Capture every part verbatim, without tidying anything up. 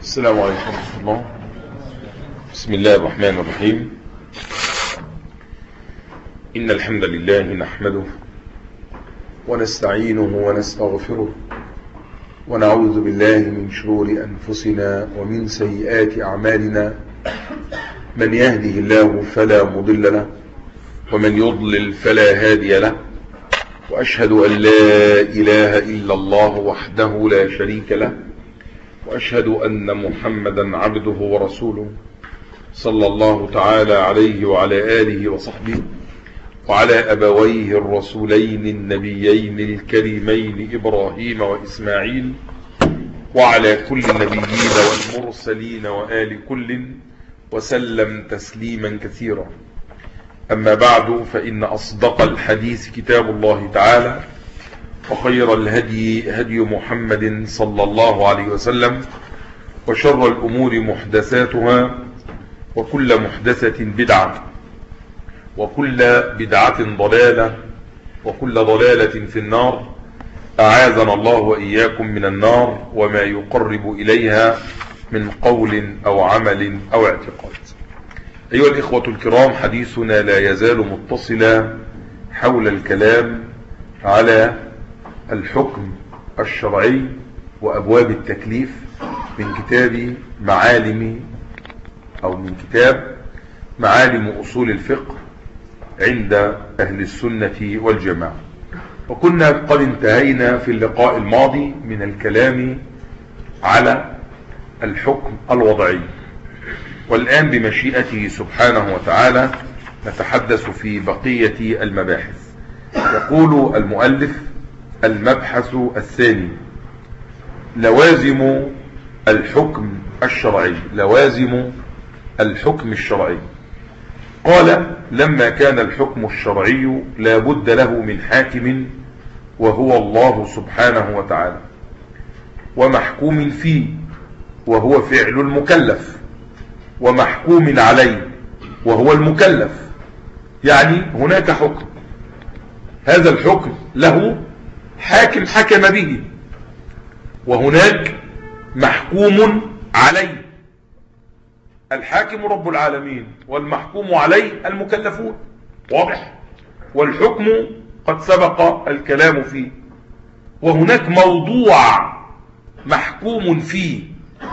السلام عليكم ورحمة الله. بسم الله الرحمن الرحيم. إن الحمد لله نحمده ونستعينه ونستغفره ونعوذ بالله من شرور أنفسنا ومن سيئات أعمالنا. من يهده الله فلا مضل له ومن يضلل فلا هادي له، وأشهد أن لا إله إلا الله وحده لا شريك له، وأشهد أن محمدا عبده ورسوله صلى الله تعالى عليه وعلى آله وصحبه وعلى أبويه الرسولين النبيين الكريمين إبراهيم وإسماعيل وعلى كل النبيين والمرسلين وآل كل وسلم تسليما كثيرا. أما بعد، فإن أصدق الحديث كتاب الله تعالى، وخير الهدي هدي محمد صلى الله عليه وسلم، وشر الأمور محدثاتها، وكل محدثة بدعة، وكل بدعة ضلالة، وكل ضلالة في النار. أعاذنا الله وإياكم من النار وما يقرب إليها من قول أو عمل أو اعتقاد. أيها الإخوة الكرام، حديثنا لا يزال متصلا حول الكلام على الحكم الشرعي وأبواب التكليف من كتاب معالم أو من كتاب معالم أصول الفقه عند أهل السنة والجماعة. وكنا قد انتهينا في اللقاء الماضي من الكلام على الحكم الوضعي، والآن بمشيئته سبحانه وتعالى نتحدث في بقية المباحث. يقول المؤلف: المبحث الثاني لوازم الحكم الشرعي. لوازم الحكم الشرعي. قال: لما كان الحكم الشرعي لا بد له من حاكم وهو الله سبحانه وتعالى، ومحكوم فيه وهو فعل المكلف، ومحكوم عليه وهو المكلف. يعني هناك حكم، هذا الحكم له حاكم حكم به، وهناك محكوم عليه. الحاكم رب العالمين والمحكوم عليه المكلفون. واضح؟ والحكم قد سبق الكلام فيه. وهناك موضوع محكوم فيه.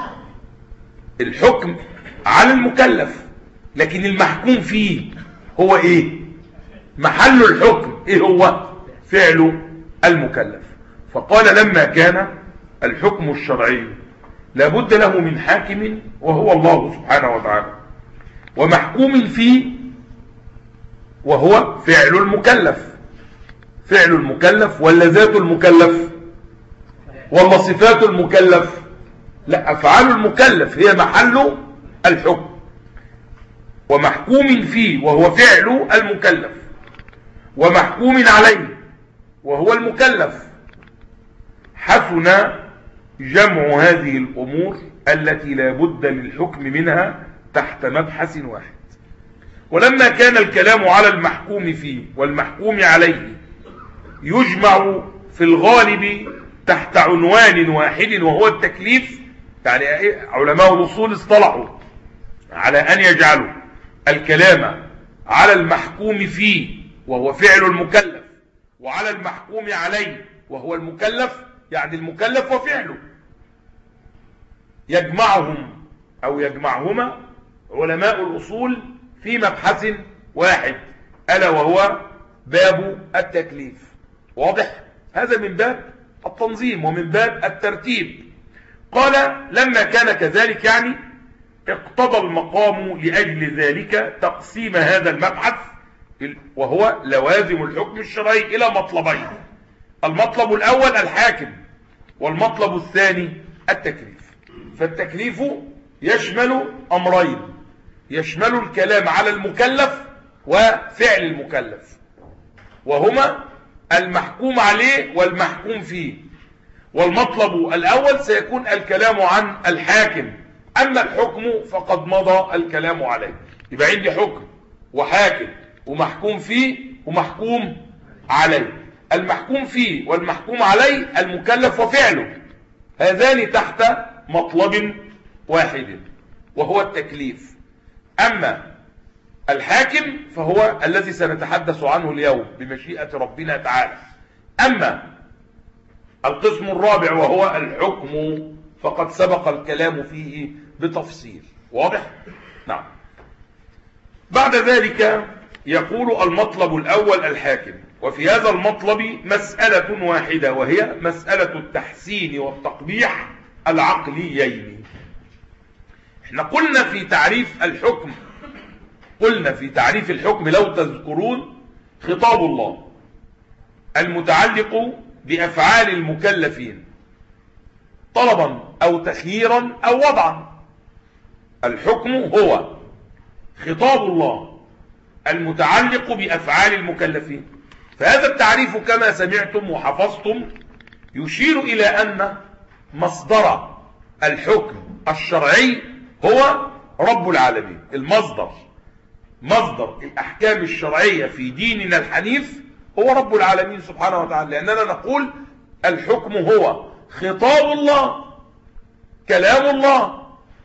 الحكم على المكلف، لكن المحكوم فيه هو ايه؟ محل الحكم ايه؟ هو فعل المكلف. فقال: لما كان الحكم الشرعي لابد له من حاكم وهو الله سبحانه وتعالى، ومحكوم فيه وهو فعل المكلف. فعل المكلف ولا ذات المكلف ولا صفات المكلف؟ لا، أفعال المكلف هي محل الحكم. ومحكوم فيه وهو فعل المكلف، ومحكوم عليه وهو المكلف. حسن جمع هذه الأمور التي لا بد للحكم منها تحت مبحث واحد. ولما كان الكلام على المحكوم فيه والمحكوم عليه يجمع في الغالب تحت عنوان واحد وهو التكليف. يعني علماء الأصول اصطلحوا على أن يجعلوا الكلام على المحكوم فيه وهو فعل المكلف، وعلى المحكوم عليه وهو المكلف، يعني المكلف وفعله. يجمعهم أو يجمعهما علماء الأصول في مبحث واحد، ألا وهو باب التكليف. واضح؟ هذا من باب التنظيم ومن باب الترتيب. قال: لما كان كذلك، يعني اقتضى المقام لأجل ذلك تقسيم هذا المبحث وهو لوازم الحكم الشرعي إلى مطلبين. المطلب الأول الحاكم، والمطلب الثاني التكليف. فالتكليف يشمل أمرين: يشمل الكلام على المكلف وفعل المكلف، وهما المحكوم عليه والمحكوم فيه. والمطلب الأول سيكون الكلام عن الحاكم، أما الحكم فقد مضى الكلام عليه. يبقى عندي حكم وحاكم ومحكوم فيه ومحكوم عليه. المحكوم فيه والمحكوم عليه المكلف وفعله، هذان تحت مطلب واحد وهو التكليف. أما الحاكم فهو الذي سنتحدث عنه اليوم بمشيئة ربنا تعالى. أما القسم الرابع وهو الحكم فقد سبق الكلام فيه بتفصيل. واضح؟ نعم. بعد ذلك يقول المطلب الأول الحاكم، وفي هذا المطلب مسألة واحدة وهي مسألة التحسين والتقبيح العقليين. احنا قلنا في تعريف الحكم قلنا في تعريف الحكم لو تذكرون خطاب الله المتعلق بأفعال المكلفين طلبا أو تخييرا أو وضعا. الحكم هو خطاب الله المتعلق بأفعال المكلفين. فهذا التعريف كما سمعتم وحفظتم يشير إلى أن مصدر الحكم الشرعي هو رب العالمين. المصدر مصدر الأحكام الشرعية في ديننا الحنيف هو رب العالمين سبحانه وتعالى، لأننا نقول الحكم هو خطاب الله كلام الله.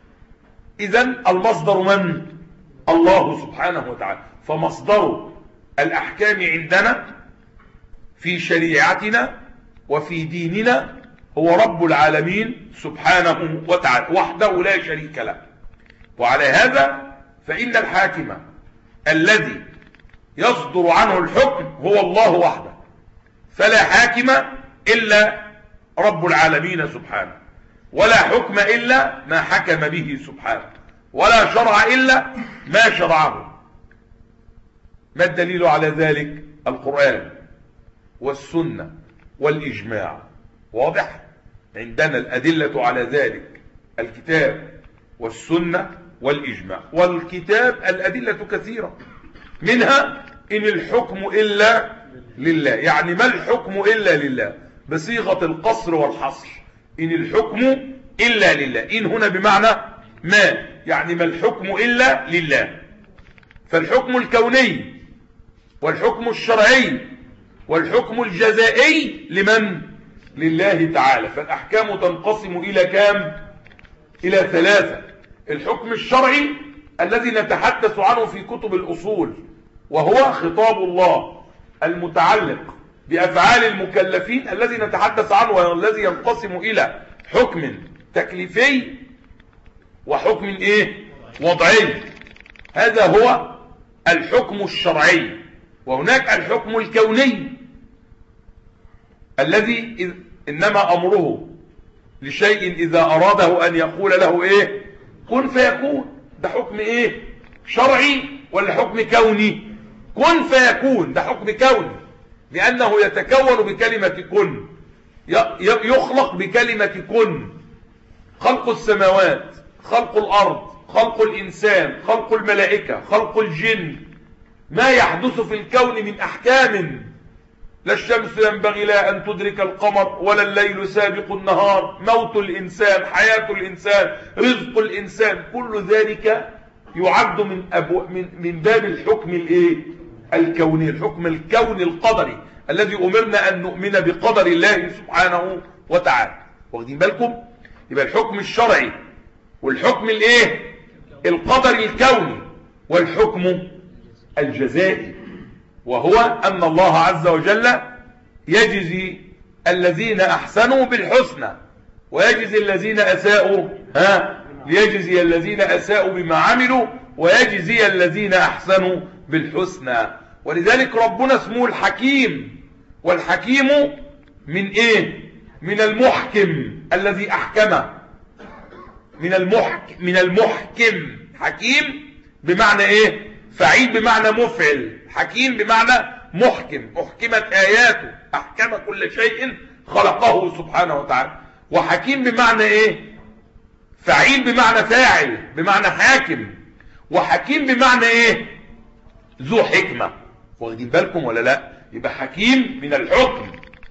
إذن المصدر من؟ الله سبحانه وتعالى. فمصدر الأحكام عندنا في شريعتنا وفي ديننا هو رب العالمين سبحانه وتعالى وحده لا شريك له. وعلى هذا فإن الحاكم الذي يصدر عنه الحكم هو الله وحده، فلا حاكم إلا رب العالمين سبحانه، ولا حكم إلا ما حكم به سبحانه، ولا شرع إلا ما شرعه. ما الدليل على ذلك؟ القرآن والسنة والإجماع. واضح؟ عندنا الأدلة على ذلك الكتاب والسنة والإجماع. والكتاب الأدلة كثيرة، منها إن الحكم إلا لله، يعني ما الحكم إلا لله بصيغة القصر والحصر. إن الحكم إلا لله، إن هنا بمعنى ما، يعني ما الحكم إلا لله. فالحكم الكوني والحكم الشرعي والحكم الجزائي لمن؟ لله تعالى. فالأحكام تنقسم إلى كام؟ إلى ثلاثة. الحكم الشرعي الذي نتحدث عنه في كتب الأصول وهو خطاب الله المتعلق بأفعال المكلفين الذي نتحدث عنه، والذي ينقسم إلى حكم تكليفي وحكم إيه؟ وضعي. هذا هو الحكم الشرعي. وهناك الحكم الكوني الذي إنما أمره لشيء إذا أراده أن يقول له إيه؟ كن فيكون. ده حكم إيه؟ شرعي ولا حكم كوني؟ كن فيكون، ده حكم كوني، لأنه يتكون بكلمة كن، يخلق بكلمة كن. خلق السماوات، خلق الأرض، خلق الإنسان، خلق الملائكة، خلق الجن، ما يحدث في الكون من أحكام. لا الشمس ينبغي لها أن تدرك القمر ولا الليل سابق النهار، موت الإنسان، حياة الإنسان، رزق الإنسان، كل ذلك يعد من, أبو من, من باب الحكم الإيه؟ الكوني. الحكم الكوني القدري الذي أمرنا أن نؤمن بقدر الله سبحانه وتعالى. واخدين بالكم؟ يبقى الحكم الشرعي والحكم الإيه؟ القدري الكوني، والحكم الجزائي وهو أن الله عز وجل يجزي الذين أحسنوا بالحسنى ويجزي الذين أساءوا ها ليجزي الذين أساءوا بما عملوا ويجزي الذين أحسنوا بالحسنى. ولذلك ربنا اسمه الحكيم، والحكيم من إيه؟ من المحكم الذي أحكم، من المحكم من المحكم. حكيم بمعنى إيه؟ فعيل بمعنى مفعل، حكيم بمعنى محكم، أحكمت آياته، أحكم كل شيء خلقه سبحانه وتعالى. وحكيم بمعنى إيه؟ فعيل بمعنى فاعل بمعنى حاكم، وحكيم بمعنى إيه؟ ذو حكمة. واخدين بالكم ولا لا؟ يبقى حكيم من الحكم،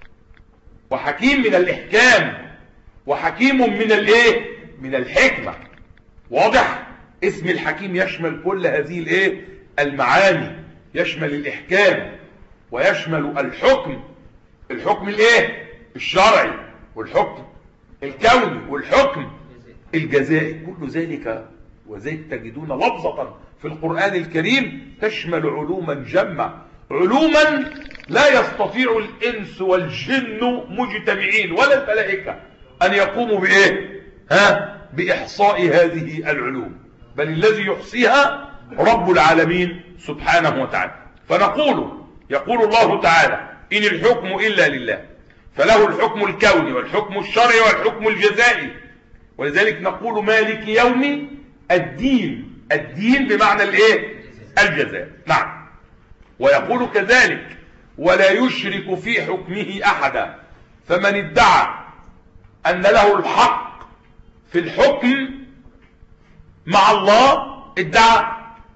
وحكيم من الإحكام، وحكيم من الإيه؟ من الحكمة. واضح؟ اسم الحكيم يشمل كل هذه الإيه؟ المعاني، يشمل الإحكام ويشمل الحكم، الحكم الإيه؟ الشرعي، والحكم الكوني، والحكم الجزائي، كل ذلك وذلك تجدون لفظة في القرآن الكريم تشمل علوما جمة، علوما لا يستطيع الإنس والجن مجتمعين ولا الملائكة أن يقوموا بإيه؟ ها؟ بإحصاء هذه العلوم، بل الذي يحصيها رب العالمين سبحانه وتعالى. فنقول يقول الله تعالى إن الحكم إلا لله، فله الحكم الكوني والحكم الشرعي والحكم الجزائي، ولذلك نقول مالك يوم الدين، الدين بمعنى الايه؟ الجزاء. نعم. ويقول كذلك ولا يشرك في حكمه أحدا، فمن ادعى أن له الحق في الحكم مع الله ادعى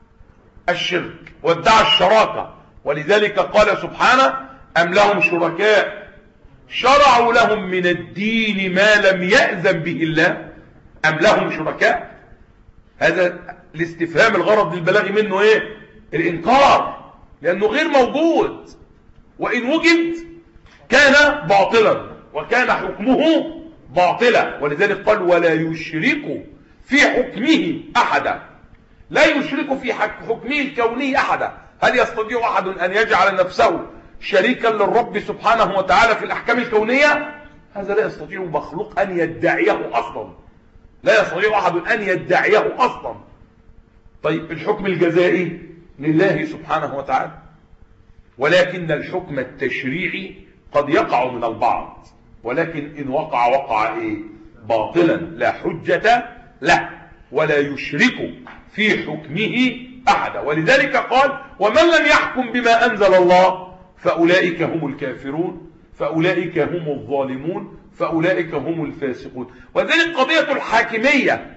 الشرك وادعى الشراكة. ولذلك قال سبحانه أم لهم شركاء شرعوا لهم من الدين ما لم يأذن به الله، أم لهم شركاء. هذا الاستفهام الغرض للبلاغ منه ايه؟ الإنكار، لأنه غير موجود، وإن وجد كان باطلا وكان حكمه باطلا. ولذلك قال ولا يشرك في حكمه أحدا، لا يشرك في حكمه الكوني أحدا. هل يستطيع أحد أن يجعل نفسه شريكا للرب سبحانه وتعالى في الأحكام الكونية؟ هذا لا يستطيع مخلوق أن يدعيه أصلا، لا يستطيع أحد أن يدعيه أصلا. طيب الحكم الجزائي لله سبحانه وتعالى، ولكن الحكم التشريعي قد يقع من البعض، ولكن إن وقع وقع إيه؟ باطلا لا حجة له، ولا يشرك في حكمه أحدا. ولذلك قال ومن لم يحكم بما أنزل الله فأولئك هم الكافرون، فأولئك هم الظالمون، فأولئك هم الفاسقون. وذلك قضية الحاكمية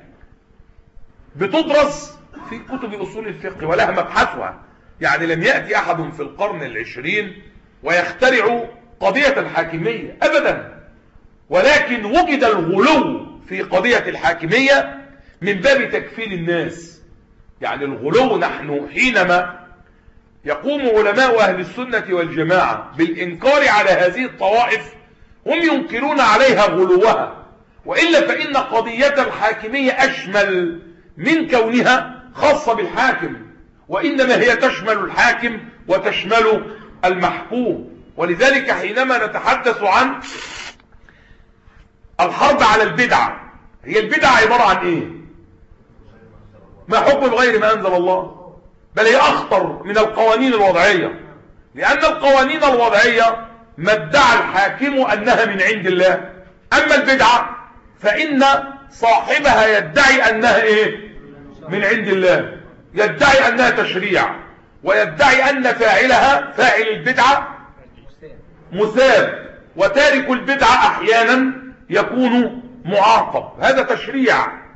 بتدرس في كتب أصول الفقه ولها مبحثها، يعني لم يأتي أحد في القرن العشرين ويخترع قضية الحاكمية أبدا، ولكن وجد الغلو في قضية الحاكمية من باب تكفير الناس. يعني الغلو، نحن حينما يقوم علماء أهل السنة والجماعة بالإنكار على هذه الطوائف هم ينكرون عليها غلوها، وإلا فإن قضية الحاكمية أشمل من كونها خاصة بالحاكم، وإنما هي تشمل الحاكم وتشمل المحكوم. ولذلك حينما نتحدث عن الحرب على البدعة، هي البدعة عبارة عن إيه؟ ما حكم بغير ما أنزل الله، بل هي أخطر من القوانين الوضعية، لأن القوانين الوضعية ما ادعى الحاكم أنها من عند الله، أما البدعة فإن صاحبها يدعي أنها إيه؟ من عند الله، يدعي أنها تشريع، ويدعي أن فاعلها فاعل البدعة مثاب، وتارك البدعة أحيانا يكون معاقب. هذا تشريع،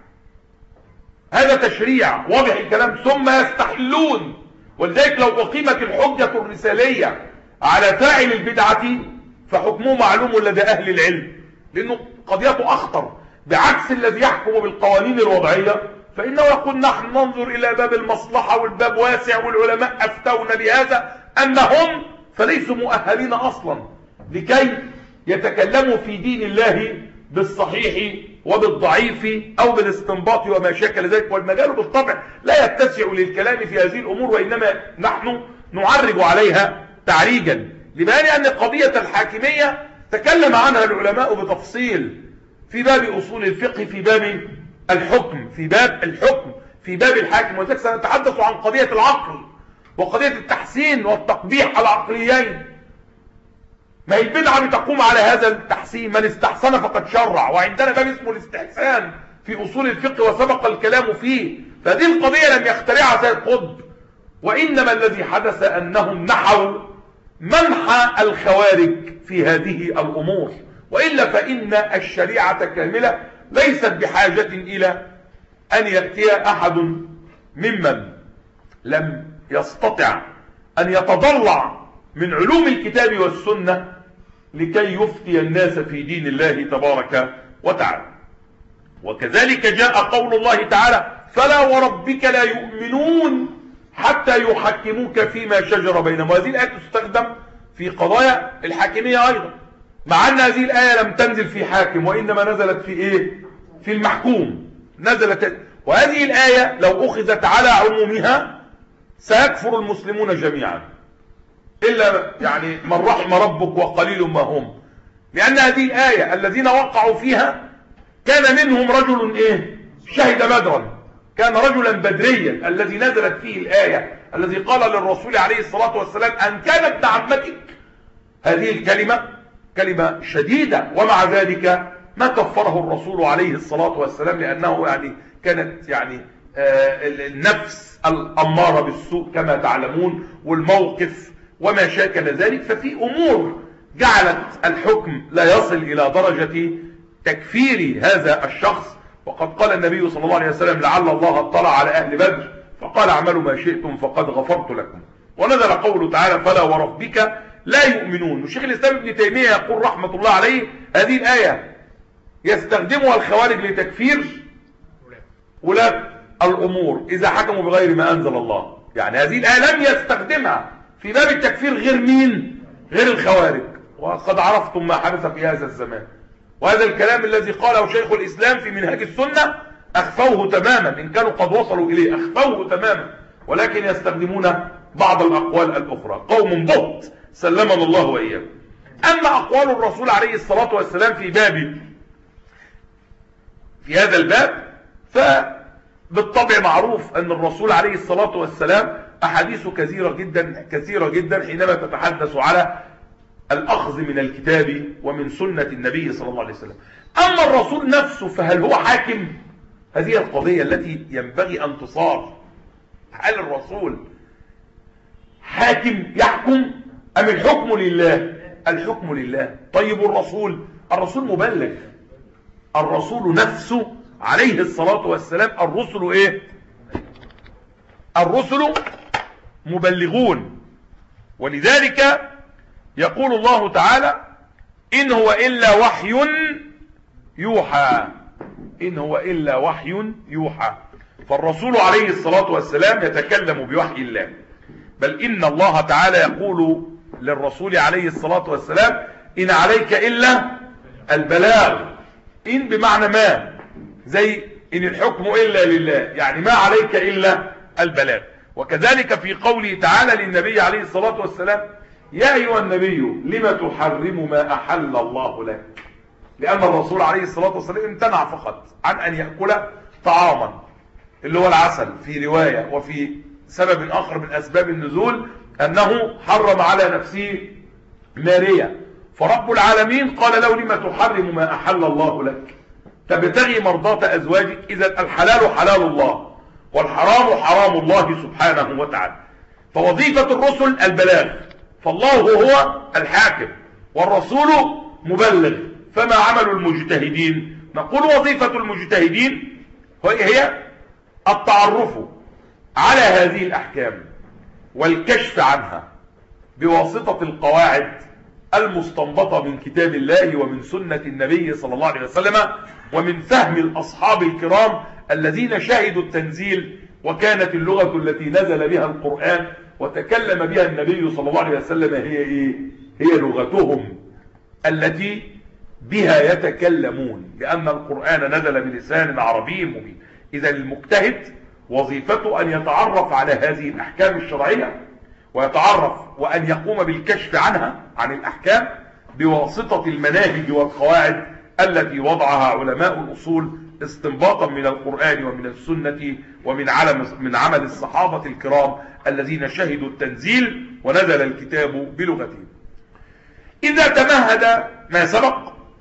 هذا تشريع واضح الكلام. ثم يستحلون، ولذلك لو أقيمت الحجة الرسالية على فاعل البدعة فحكمه معلوم لدى أهل العلم، لأنه قضيته أخطر، بعكس الذي يحكم بالقوانين الوضعية فإنه يقول نحن ننظر إلى باب المصلحة والباب واسع والعلماء أفتونا بهذا، أما هم فليسوا مؤهلين أصلا لكي يتكلموا في دين الله بالصحيح وبالضعيف أو بالاستنباط وما شاكل ذلك. والمجال بالطبع لا يتسع للكلام في هذه الأمور، وإنما نحن نعرج عليها تعريجا لبيان أن قضية الحاكمية تكلم عنها العلماء بتفصيل في باب أصول الفقه، في باب الحكم، في باب الحكم في باب الحاكم. وذلك سنتحدث عن قضية العقل وقضية التحسين والتقبيح العقليين. ما هي البدعة بتقوم على هذا التحسين، من استحسن فقد شرع، وعندنا باب اسمه الاستحسان في أصول الفقه وسبق الكلام فيه. فهذه القضية لم يخترعها سيد قطب، وإنما الذي حدث أنهم نحوا منح الخوارج في هذه الأمور، وإلا فإن الشريعة كاملة ليست بحاجة إلى أن يأتي أحد ممن لم يستطع أن يتضلع من علوم الكتاب والسنة لكي يفتي الناس في دين الله تبارك وتعالى. وكذلك جاء قول الله تعالى فلا وربك لا يؤمنون حتى يحكموك فيما شجر بينهم. وهذه الآية تستخدم في قضايا الحاكمية أيضا، مع أن هذه الآية لم تنزل في حاكم وإنما نزلت في إيه؟ في المحكوم. نزلت. وهذه الآية لو أخذت على عمومها سيكفر المسلمون جميعا إلا يعني من رحم ربك وقليل ما هم، لأن هذه الآية الذين وقعوا فيها كان منهم رجل إيه شهد بدرا، كان رجلا بدريا الذي نزلت فيه الآية، الذي قال للرسول عليه الصلاة والسلام أن كان ابن عمتك. هذه الكلمة كلمة شديدة، ومع ذلك ما كفره الرسول عليه الصلاة والسلام، لأنه يعني كانت يعني آه النفس الأمارة بالسوء كما تعلمون، والموقف وما شاكل ذلك. ففي أمور جعلت الحكم لا يصل إلى درجة تكفير هذا الشخص. وقد قال النبي صلى الله عليه وسلم لعل الله اطلع على أهل بدر فقال اعملوا ما شئتم فقد غفرت لكم. ونزل قوله تعالى فلا وربك لا يؤمنون. والشيخ الإسلام ابن تيمية يقول رحمة الله عليه هذه الآية يستخدمها الخوارج لتكفير ولاة الأمور إذا حكموا بغير ما أنزل الله. يعني هذه الآية لم يستخدمها في باب التكفير غير مين؟ غير الخوارج. وقد عرفتم ما حدث في هذا الزمان. وهذا الكلام الذي قاله شيخ الإسلام في منهاج السنة أخفوه تماما، إن كانوا قد وصلوا إليه أخفوه تماما، ولكن يستخدمون بعض الأقوال الأخرى. قوم بهت سلمنا الله وإياكم. أما أقوال الرسول عليه الصلاة والسلام في باب في هذا الباب فبالطبع معروف أن الرسول عليه الصلاة والسلام أحاديث كثيرة جدا كثيرة جدا حينما تتحدث على الأخذ من الكتاب ومن سنة النبي صلى الله عليه وسلم. أما الرسول نفسه فهل هو حاكم؟ هذه القضية التي ينبغي أن تصار. هل الرسول حاكم يحكم أم الحكم لله؟ الحكم لله. طيب الرسول الرسول مبلغ، الرسول نفسه عليه الصلاة والسلام الرسل ايه؟ الرسل مبلغون. ولذلك يقول الله تعالى إن هو إلا وحي يوحى، إن هو إلا وحي يوحى. فالرسول عليه الصلاة والسلام يتكلم بوحي الله، بل إن الله تعالى يقول للرسول عليه الصلاة والسلام إن عليك إلا البلاغ. إن بمعنى ما، زي إن الحكم إلا لله، يعني ما عليك إلا البلاغ. وكذلك في قوله تعالى للنبي عليه الصلاة والسلام يا أيها النبي لما تحرم ما أحل الله لك، لأن الرسول عليه الصلاة والسلام امتنع فقط عن أن يأكل طعاما اللي هو العسل في رواية، وفي سبب آخر من أسباب النزول أنه حرم على نفسه ماريا. فرب العالمين قال له لما تحرم ما أحل الله لك تبتغي مرضاة أزواجك. إذا الحلال حلال الله والحرام حرام الله سبحانه وتعالى. فوظيفة الرسل البلاغ، فالله هو الحاكم والرسول مبلغ. فما عمل المجتهدين؟ نقول وظيفة المجتهدين هي التعرف على هذه الأحكام والكشف عنها بواسطة القواعد المستنبطة من كتاب الله ومن سنة النبي صلى الله عليه وسلم، ومن فهم الأصحاب الكرام الذين شهدوا التنزيل، وكانت اللغة التي نزل بها القرآن وتكلم بها النبي صلى الله عليه وسلم هي إيه؟ هي لغتهم التي بها يتكلمون، لأن القرآن نزل بلسان عربي مبين. إذا المجتهد وظيفته أن يتعرف على هذه الأحكام الشرعية، ويتعرف وأن يقوم بالكشف عنها عن الأحكام بواسطة المناهج والقواعد التي وضعها علماء الأصول استنباطا من القرآن ومن السنة ومن علم من عمل الصحابة الكرام الذين شهدوا التنزيل ونزل الكتاب بلغتهم. إذا تمهد ما سبق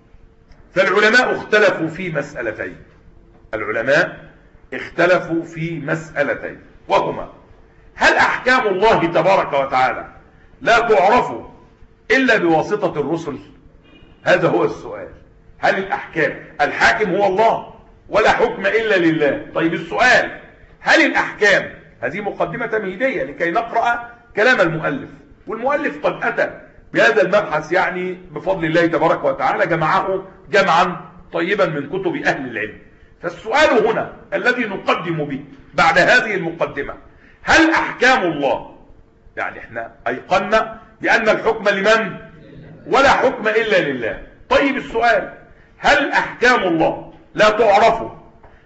فالعلماء اختلفوا في مسألتين. العلماء اختلفوا في مسألتين وهما: هل أحكام الله تبارك وتعالى لا تعرف إلا بواسطة الرسل؟ هذا هو السؤال. هل الأحكام، الحاكم هو الله ولا حكم إلا لله. طيب السؤال: هل الأحكام، هذه مقدمة تمهيدية لكي نقرأ كلام المؤلف، والمؤلف قد أتى بهذا المبحث يعني بفضل الله تبارك وتعالى جمعه جمعا طيبا من كتب أهل العلم. فالسؤال هنا الذي نقدم به بعد هذه المقدمة: هل أحكام الله، يعني احنا أيقنا بأن الحكم لمن؟ ولا حكم إلا لله. طيب السؤال: هل أحكام الله لا تعرف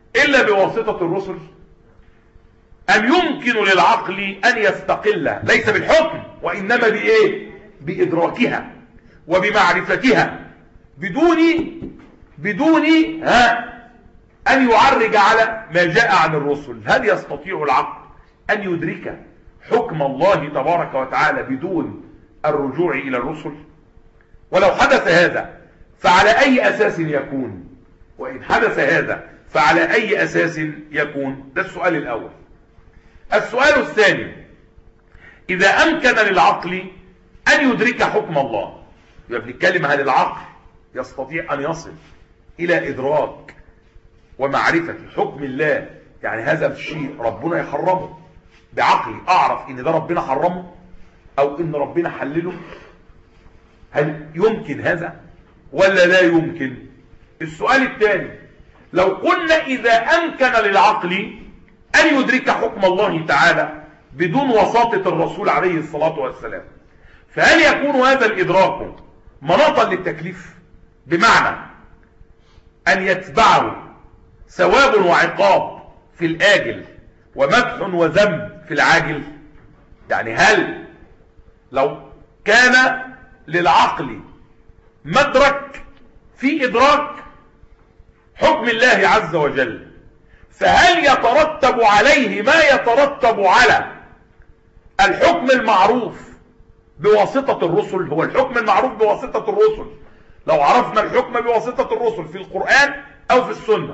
إلا بواسطة الرسل؟ أم يمكن للعقل أن يستقل ليس بالحكم وإنما بإيه؟ بإدراكها وبمعرفتها بدون بدون ها أن يعرج على ما جاء عن الرسل؟ هل يستطيع العقل أن يدرك حكم الله تبارك وتعالى بدون الرجوع إلى الرسل؟ ولو حدث هذا فعلى أي أساس يكون؟ وإن حدث هذا فعلى أي أساس يكون؟ ده السؤال الأول. السؤال الثاني: إذا أمكن للعقل أن يدرك حكم الله، يبقى بنتكلم هل العقل يستطيع أن يصل إلى إدراك ومعرفة حكم الله؟ يعني هذا الشيء ربنا يحرمه بعقلي أعرف إن ده ربنا حرمه أو إن ربنا حلله؟ هل يمكن هذا ولا لا يمكن؟ السؤال الثاني: لو قلنا إذا أمكن للعقل أن يدرك حكم الله تعالى بدون وساطة الرسول عليه الصلاة والسلام، فهل يكون هذا الإدراك مناطا للتكليف؟ بمعنى أن يتبعه ثواب وعقاب في الآجل ومدح وذم في العاجل؟ يعني هل لو كان للعقل مدرك في إدراك حكم الله عز وجل، فهل يترتب عليه ما يترتب على الحكم المعروف بواسطة الرسل؟ هو الحكم المعروف بواسطة الرسل، لو عرفنا الحكم بواسطة الرسل في القرآن أو في السنة،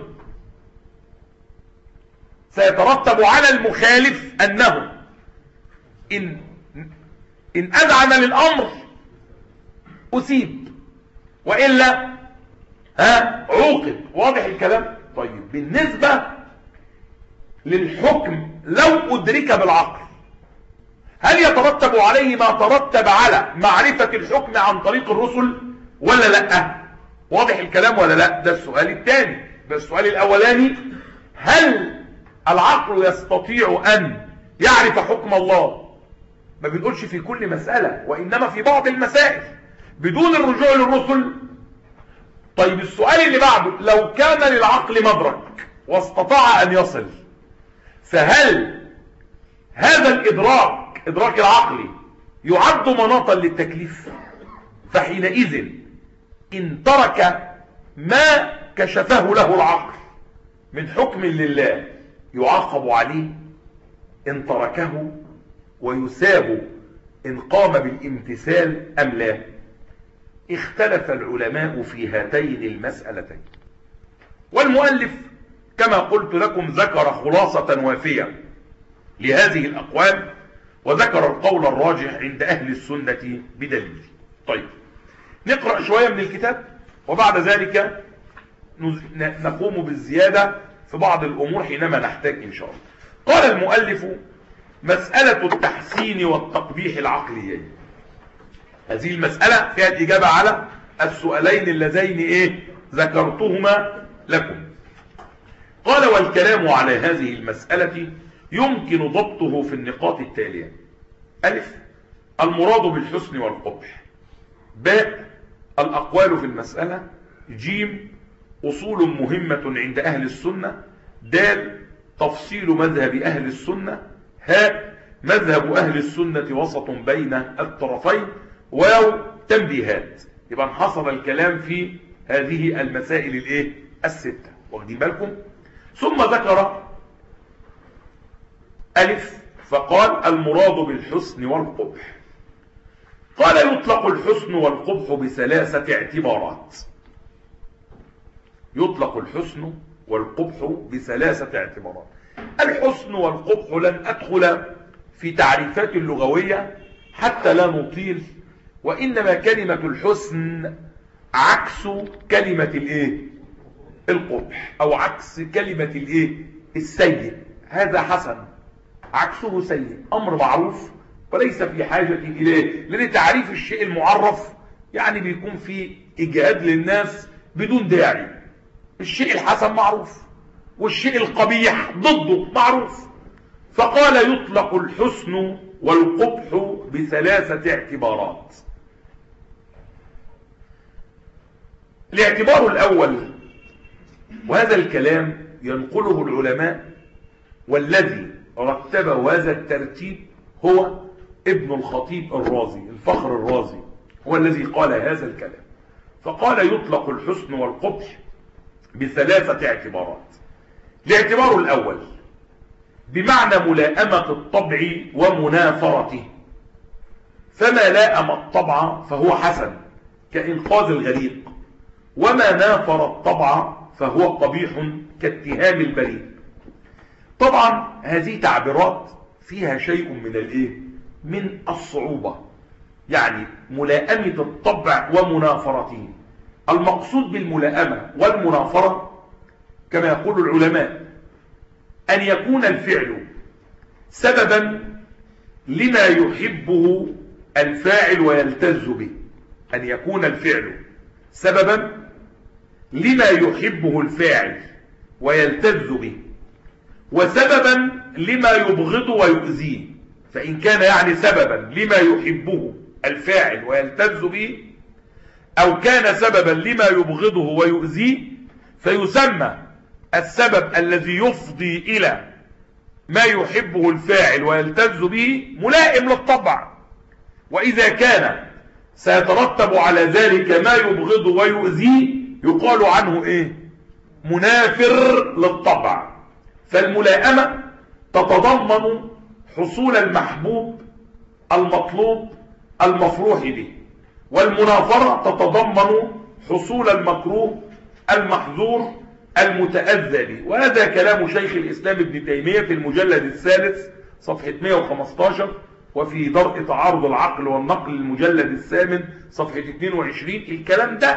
سيترتب على المخالف أنه إن, إن أذعن للأمر أسيب وإلا ها عوقب. واضح الكلام؟ طيب، بالنسبة للحكم لو أدرك بالعقل، هل يترتب عليه ما ترتب على معرفة الحكم عن طريق الرسل ولا لا؟ واضح الكلام ولا لا؟ ده السؤال الثاني. ده السؤال الأولاني: هل العقل يستطيع أن يعرف حكم الله؟ ما بنقولش في كل مسألة، وإنما في بعض المسائل بدون الرجوع للرسل. طيب، السؤال اللي بعده: لو كان للعقل مدرك واستطاع أن يصل، فهل هذا الإدراك إدراك العقل يعد مناطا للتكليف؟ فحينئذ إن ترك ما كشفه له العقل من حكم لله يعاقب عليه إن تركه، ويثاب إن قام بالامتثال أم لا؟ اختلف العلماء في هاتين المسألتين، والمؤلف كما قلت لكم ذكر خلاصة وافية لهذه الأقوال، وذكر القول الراجح عند أهل السنة بدليل. طيب، نقرأ شوية من الكتاب وبعد ذلك نقوم بالزيادة في بعض الأمور حينما نحتاج إن شاء الله. قال المؤلف: مسألة التحسين والتقبيح العقليين. هذه المسألة فيها الإجابة على السؤالين اللذين إيه ذكرتهما لكم. قال: والكلام على هذه المسألة يمكن ضبطه في النقاط التالية: ألف، المراد بالحسن والقبح. باء، الأقوال في المسألة. جيم، أصول مهمة عند أهل السنة. دال، تفصيل مذهب أهل السنة. هاء، مذهب أهل السنة وسط بين الطرفين. واو، تنبيهات. يبقى انحصر الكلام في هذه المسائل الايه الستة، واخدين بالكم؟ ثم ذكر ألف فقال: المراد بالحسن والقبح. قال: يطلق الحسن والقبح بثلاثة اعتبارات. يطلق الحسن والقبح بثلاثة اعتبارات. الحسن والقبح لن أدخل في تعريفات اللغوية حتى لا نطيل، وإنما كلمة الحسن عكس كلمة الايه القبح، أو عكس كلمة الايه السيء. هذا حسن، عكسه سيء، أمر معروف وليس في حاجة إليه، لأن تعريف الشيء المعرف يعني بيكون في إجهاد للناس بدون داعي. الشيء الحسن معروف والشيء القبيح ضده معروف. فقال: يطلق الحسن والقبح بثلاثة اعتبارات. الاعتبار الأول، وهذا الكلام ينقله العلماء، والذي رتبه هذا الترتيب هو ابن الخطيب الرازي، الفخر الرازي هو الذي قال هذا الكلام. فقال يطلق الحسن والقبح بثلاثة اعتبارات. الاعتبار الأول بمعنى ملائمة الطبع ومنافرته، فما لائم الطبع فهو حسن كإنقاذ الغريق، وما نافر الطبع فهو قبيح كاتهام البريء. طبعا هذه تعبيرات فيها شيء من الايه من الصعوبة، يعني ملائمة الطبع ومنافرته. المقصود بالملائمة والمنافرة كما يقول العلماء أن يكون الفعل سببا لما يحبه الفاعل ويلتز به، أن يكون الفعل سببا لما يحبه الفاعل ويلتز به، وسببا لما يبغضه ويؤذيه. فإن كان يعني سببا لما يحبه الفاعل ويلتز به، أو كان سببا لما يبغضه ويؤذيه، فيسمى السبب الذي يفضي إلى ما يحبه الفاعل ويلتز به ملائم للطبع. وإذا كان سيترتب على ذلك ما يبغضه ويؤذيه يقال عنه إيه؟ منافر للطبع. فالملائمة تتضمن حصول المحبوب المطلوب المفروح به، والمنافرة تتضمن حصول المكروه المحظور المتأذى به. وهذا كلام شيخ الإسلام ابن تيمية في المجلد الثالث صفحة مئة وخمسة عشر، وفي درء تعارض العقل والنقل المجلد الثامن صفحة اثنين وعشرين. الكلام ده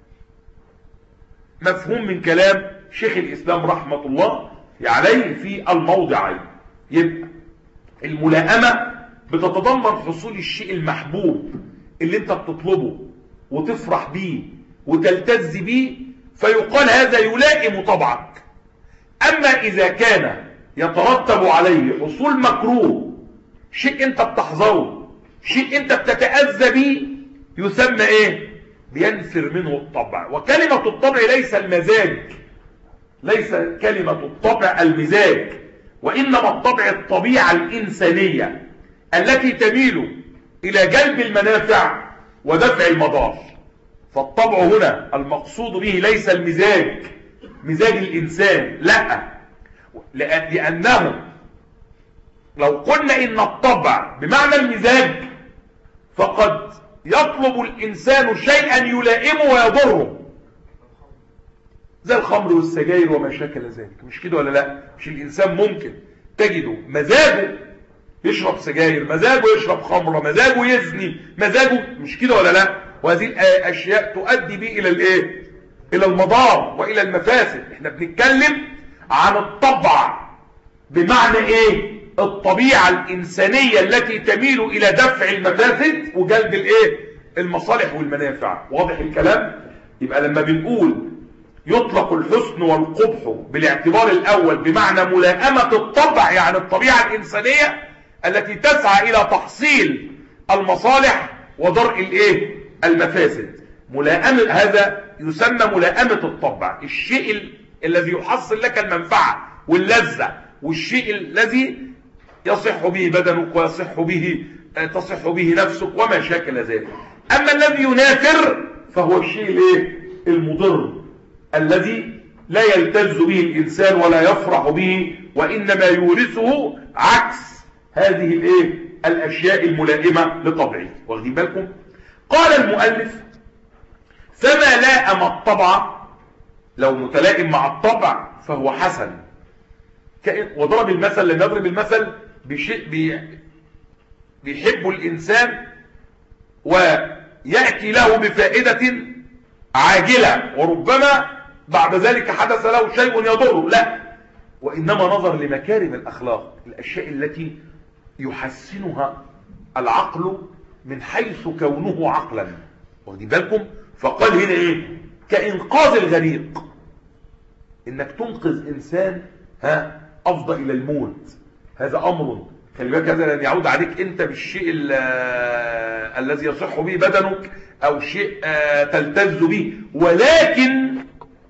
مفهوم من كلام شيخ الإسلام رحمة الله عليه في الموضعين. يبقى الملائمة بتتضمن حصول الشيء المحبوب اللي انت بتطلبه وتفرح بيه وتلتز بيه، فيقال هذا يلائم طبعك. أما إذا كان يترتب عليه حصول مكروه، شيء انت بتحذره، شيء انت بتتأذى بيه، يسمى ايه؟ بينفر منه الطبع. وكلمة الطبع ليس المزاج، ليس كلمة الطبع المزاج، وإنما الطبع الطبيعة الإنسانية التي تميل إلى جلب المنافع ودفع المضار. فالطبع هنا المقصود به ليس المزاج، مزاج الإنسان، لا، لأنه لو قلنا إن الطبع بمعنى المزاج فقد يطلب الإنسان شيئا يلائمه ويضره، زي الخمر والسجاير وما شاكل ذلك. مش كده ولا لا؟ مش الإنسان ممكن تجده مزاجه يشرب سجاير، مزاجه يشرب خمر، مزاجه يزني، مزاجه، مش كده ولا لا؟ وهذه الأشياء تؤدي به إلى الإيه؟ إلى المضار وإلى المفاسد. احنا بنتكلم عن الطبع بمعنى إيه؟ الطبيعة الإنسانية التي تميل إلى دفع المفاسد وجلب الإيه؟ المصالح والمنافع. واضح الكلام؟ يبقى لما بنقول يطلق الحسن والقبح بالاعتبار الأول بمعنى ملائمة الطبع، يعني الطبيعة الإنسانية التي تسعى إلى تحصيل المصالح ودرء الإيه؟ المفاسد. ملائمة هذا يسمى ملائمة الطبع، الشيء الذي يحصل لك المنفعة واللذة، والشيء الذي يصح به بدنك ويصح به تصح به نفسك وما شاكل ذلك. أما الذي ينافر فهو الشيء الايه؟ المضر الذي لا يلتز به الإنسان ولا يفرح به، وإنما يورثه عكس هذه الايه؟ الأشياء الملائمة لطبعه. واخدين بالكم؟ قال المؤلف فما لائم الطبع، لو متلائم مع الطبع فهو حسن. وضرب المثل، لم يضرب المثل بشيء بيحب الإنسان ويأتي له بفائدة عاجلة وربما بعد ذلك حدث له شيء يضره، لا، وإنما نظر لمكارم الأخلاق، الأشياء التي يحسنها العقل من حيث كونه عقلا. واخدين بالكم؟ فقال هنا ايه؟ كإنقاذ الغريق، انك تنقذ انسان ها افضى الى الموت، هذا امر خلي بالك، هذا لن يعود عليك انت بالشيء الذي يصح به بدنك او شيء تلتز به، ولكن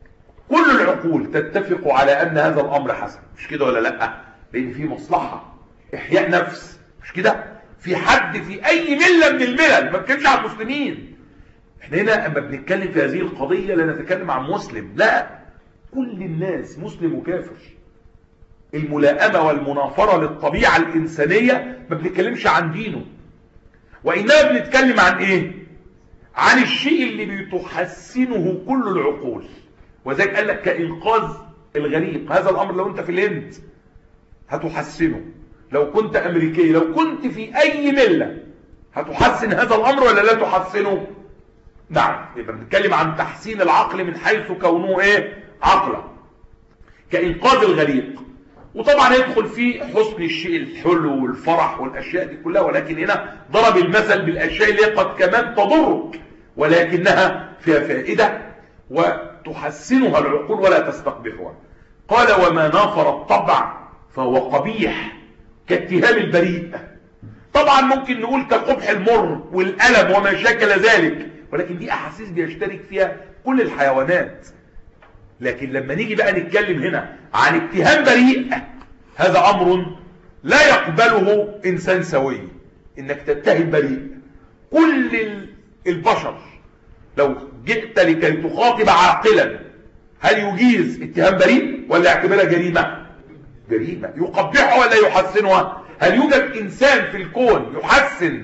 كل العقول تتفق على ان هذا الامر حسن، مش كده ولا لا؟ لان في مصلحة احياء نفس، مش كده؟ في حد في اي ملة من الملل، ما بنتكلمش عن المسلمين. احنا هنا اما بنتكلم في هذه القضية لا نتكلم عن مسلم، لا، كل الناس مسلم وكافر. الملائمة والمنافرة للطبيعة الإنسانية ما بنتكلمش عن دينه، وإنما بنتكلم عن إيه؟ عن الشيء اللي بتحسنه كل العقول. وذلك قال لك كإنقاذ الغريق، هذا الأمر لو أنت في الهند هتحسنه، لو كنت أمريكي، لو كنت في أي ملة هتحسن هذا الأمر ولا لا تحسنه؟ نعم. يبقى بنتكلم عن تحسين العقل من حيث كونه إيه؟ عقلا، كإنقاذ الغريق. وطبعا يدخل في حسن الشيء الحلو والفرح والأشياء دي كلها، ولكن هنا ضرب المثل بالأشياء اللي قد كمان تضرك ولكنها فيها فائدة وتحسنها العقول ولا تستقبحها. قال وما نافر الطبع فهو قبيح كاتهام البريء. طبعا ممكن نقول كقبح المر والألم وما شاكل ذلك، ولكن دي أحاسيس بيشترك فيها كل الحيوانات. لكن لما نيجي بقى نتكلم هنا عن اتهام بريء، هذا أمر لا يقبله إنسان سوي، إنك تتهم بريء. كل البشر لو جئت لكي تخاطب عاقلا هل يجيز اتهام بريء ولا يعتبرها جريمة؟ جريمة. يقبحها ولا يحسنها؟ هل يوجد إنسان في الكون يحسن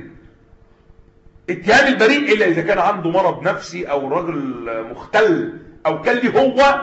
اتهام البريء إلا إذا كان عنده مرض نفسي أو رجل مختل أو كان لي هو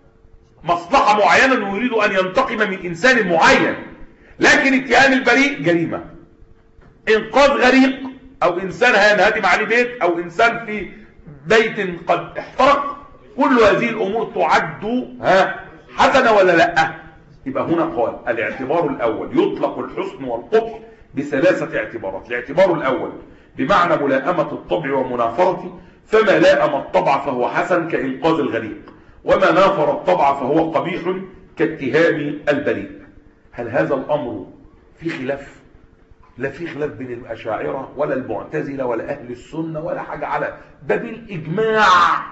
مصلحة معينة ويريد أن ينتقم من إنسان معين. لكن اتهام البريء جريمة. إنقاذ غريق أو إنسان هينهدم عليه بيت أو إنسان في بيت قد احترق، كل هذه الأمور تعد ها حسنة ولا لا؟ يبقى هنا قال الاعتبار الأول يطلق الحسن والقبح بثلاثة اعتبارات. الاعتبار الأول بمعنى ملائمة الطبع ومنافرته، فما لائم الطبع فهو حسن كإنقاذ الغريق، وما نافر الطبع فهو قبيح كاتهام البريء. هل هذا الأمر في خلاف؟ لا في خلاف بين الأشاعرة ولا المعتزلة ولا أهل السنة ولا حاجة، على ده بالإجماع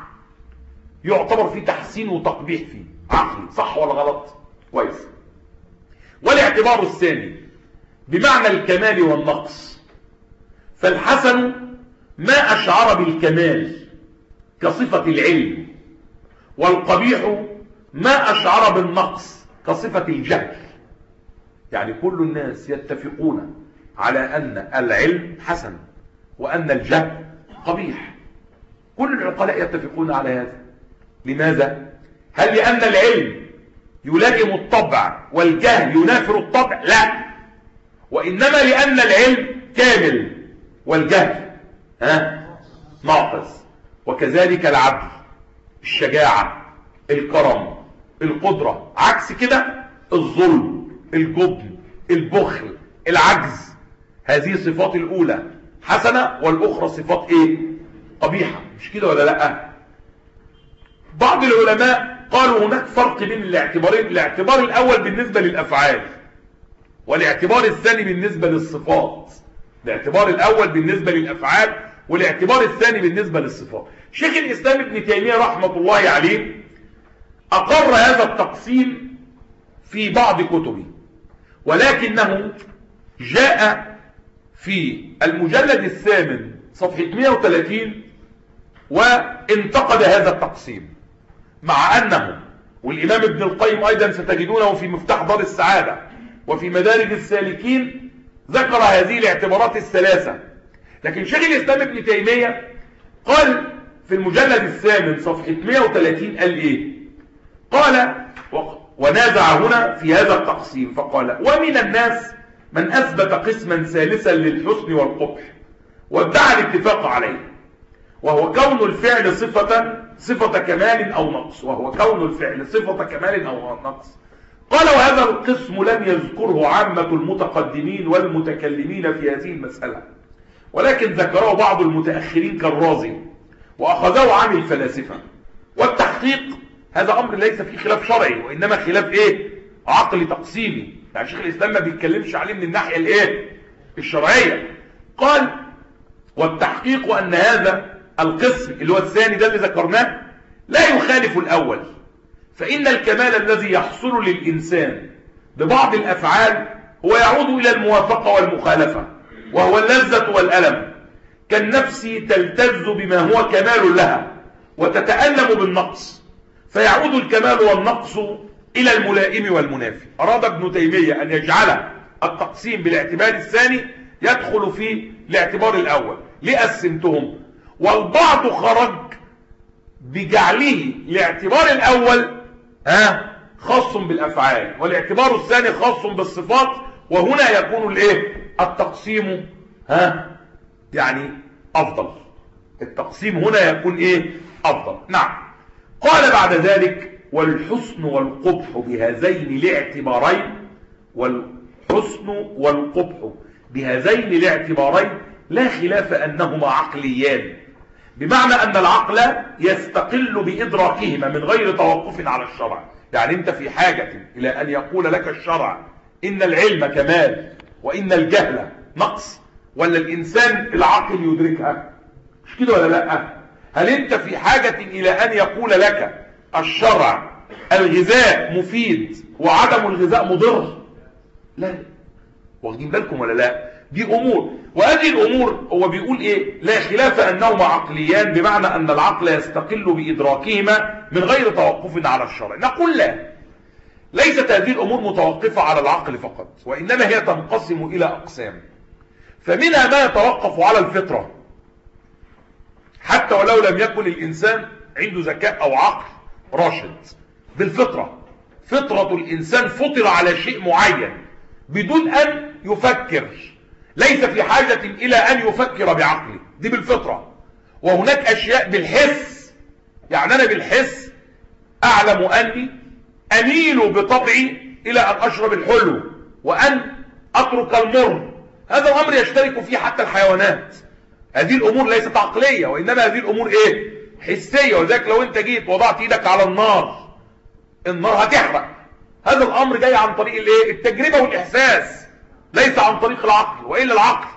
يعتبر في تحسين وتقبيح فيه عقلي، صح ولا غلط؟ كويس. والاعتبار الثاني بمعنى الكمال والنقص، فالحسن ما أشعر بالكمال كصفة العلم، والقبيح ما أشعر بالنقص كصفة الجهل. يعني كل الناس يتفقون على أن العلم حسن وأن الجهل قبيح، كل العقلاء يتفقون على هذا. لماذا؟ هل لأن العلم يلائم الطبع والجهل ينافر الطبع؟ لا، وإنما لأن العلم كامل والجهل ها ناقص. وكذلك العدل، الشجاعة، الكرم، القدرة. عكس كده الظلم، الجبن، البخل، العجز. هذه صفات الأولى حسنة والأخرى صفات إيه؟ قبيحة، مش كده ولا لأ؟ بعض العلماء قالوا هناك فرق بين الاعتبارين. الاعتبار الأول بالنسبة للأفعال، والاعتبار الثاني بالنسبة للصفات. الاعتبار الأول بالنسبة للأفعال، والاعتبار الثاني بالنسبة للصفات. شيخ الإسلام ابن تيمية رحمة الله عليه أقر هذا التقسيم في بعض كتبه، ولكنه جاء في المجلد الثامن صفحة مئة وثلاثين وانتقد هذا التقسيم، مع أنه والإمام ابن القيم أيضا ستجدونه في مفتاح دار السعادة وفي مدارج السالكين ذكر هذه الاعتبارات الثلاثة. لكن شيخ الإسلام ابن تيمية قال في المجلد الثامن صفحة مئة وثلاثين قال إيه؟ قال ونازع هنا في هذا التقسيم فقال ومن الناس من أثبت قسما ثالثا للحسن والقبح وادعى الاتفاق عليه، وهو كون الفعل صفة صفة كمال أو نقص، وهو كون الفعل صفة كمال أو نقص. قال وهذا القسم لم يذكره عامة المتقدمين والمتكلمين في هذه المسألة، ولكن ذكره بعض المتأخرين كالرازي وأخذه عن الفلاسفة. والتحقيق هذا أمر ليس فيه خلاف شرعي، وإنما خلاف إيه؟ عقل تقسيمي. يعني شيخ الإسلام ما بيتكلمش عليه من الناحية الإيه؟ الشرعية. قال والتحقيق أن هذا القسم اللي هو الثاني ده اللي ذكرناه لا يخالف الأول، فإن الكمال الذي يحصل للإنسان ببعض الأفعال هو يعود إلى الموافقة والمخالفة، وهو اللذة والألم، كالنفس تلتذ بما هو كمال لها وتتألم بالنقص، فيعود الكمال والنقص إلى الملائم والمنافي. أراد ابن تيمية أن يجعل التقسيم بالاعتبار الثاني يدخل في الاعتبار الأول. ليه قسمتهم؟ والبعض خرج بجعله الاعتبار الأول ها خاص بالأفعال، والاعتبار الثاني خاص بالصفات، وهنا يكون الايه التقسيم ها يعني أفضل. التقسيم هنا يكون ايه أفضل. نعم. قال بعد ذلك: والحسن والقبح بهذين الاعتبارين والحسن والقبح بهذين الاعتبارين لا خلاف أنهما عقليان، بمعنى أن العقل يستقل بإدراكهما من غير توقف على الشرع. يعني أنت في حاجة إلى أن يقول لك الشرع إن العلم كمال وإن الجهل نقص، ولا الإنسان العاقل يدركها؟ مش كده ولا لا؟ هل أنت في حاجة إلى أن يقول لك الشرع الغذاء مفيد وعدم الغذاء مضر؟ لا. واخدين بالكم ولا لا؟ دي أمور، وهذه الأمور هو بيقول إيه؟ لا خلاف أنهما عقليان، بمعنى أن العقل يستقل بإدراكهما من غير توقف على الشرع. نقول لا، ليست هذه الأمور متوقفة على العقل فقط، وإنما هي تنقسم إلى أقسام. فمنها ما يتوقف على الفطرة، حتى ولو لم يكن الإنسان عنده ذكاء أو عقل راشد، بالفطرة. فطرة الإنسان فطر على شيء معين بدون أن يفكر، ليس في حاجة إلى أن يفكر بعقله، دي بالفطرة. وهناك أشياء بالحس، يعني أنا بالحس أعلم أني أميل بطبعي إلى أن أشرب الحلو وأن أترك المر. هذا الأمر يشترك فيه حتى الحيوانات. هذه الأمور ليست عقلية، وإنما هذه الأمور إيه؟ حسية. وذلك لو أنت جيت وضعت إيدك على النار، النار هتحرق. هذا الأمر جاي عن طريق الإيه؟ التجربة والإحساس، ليس عن طريق العقل. وإلا العقل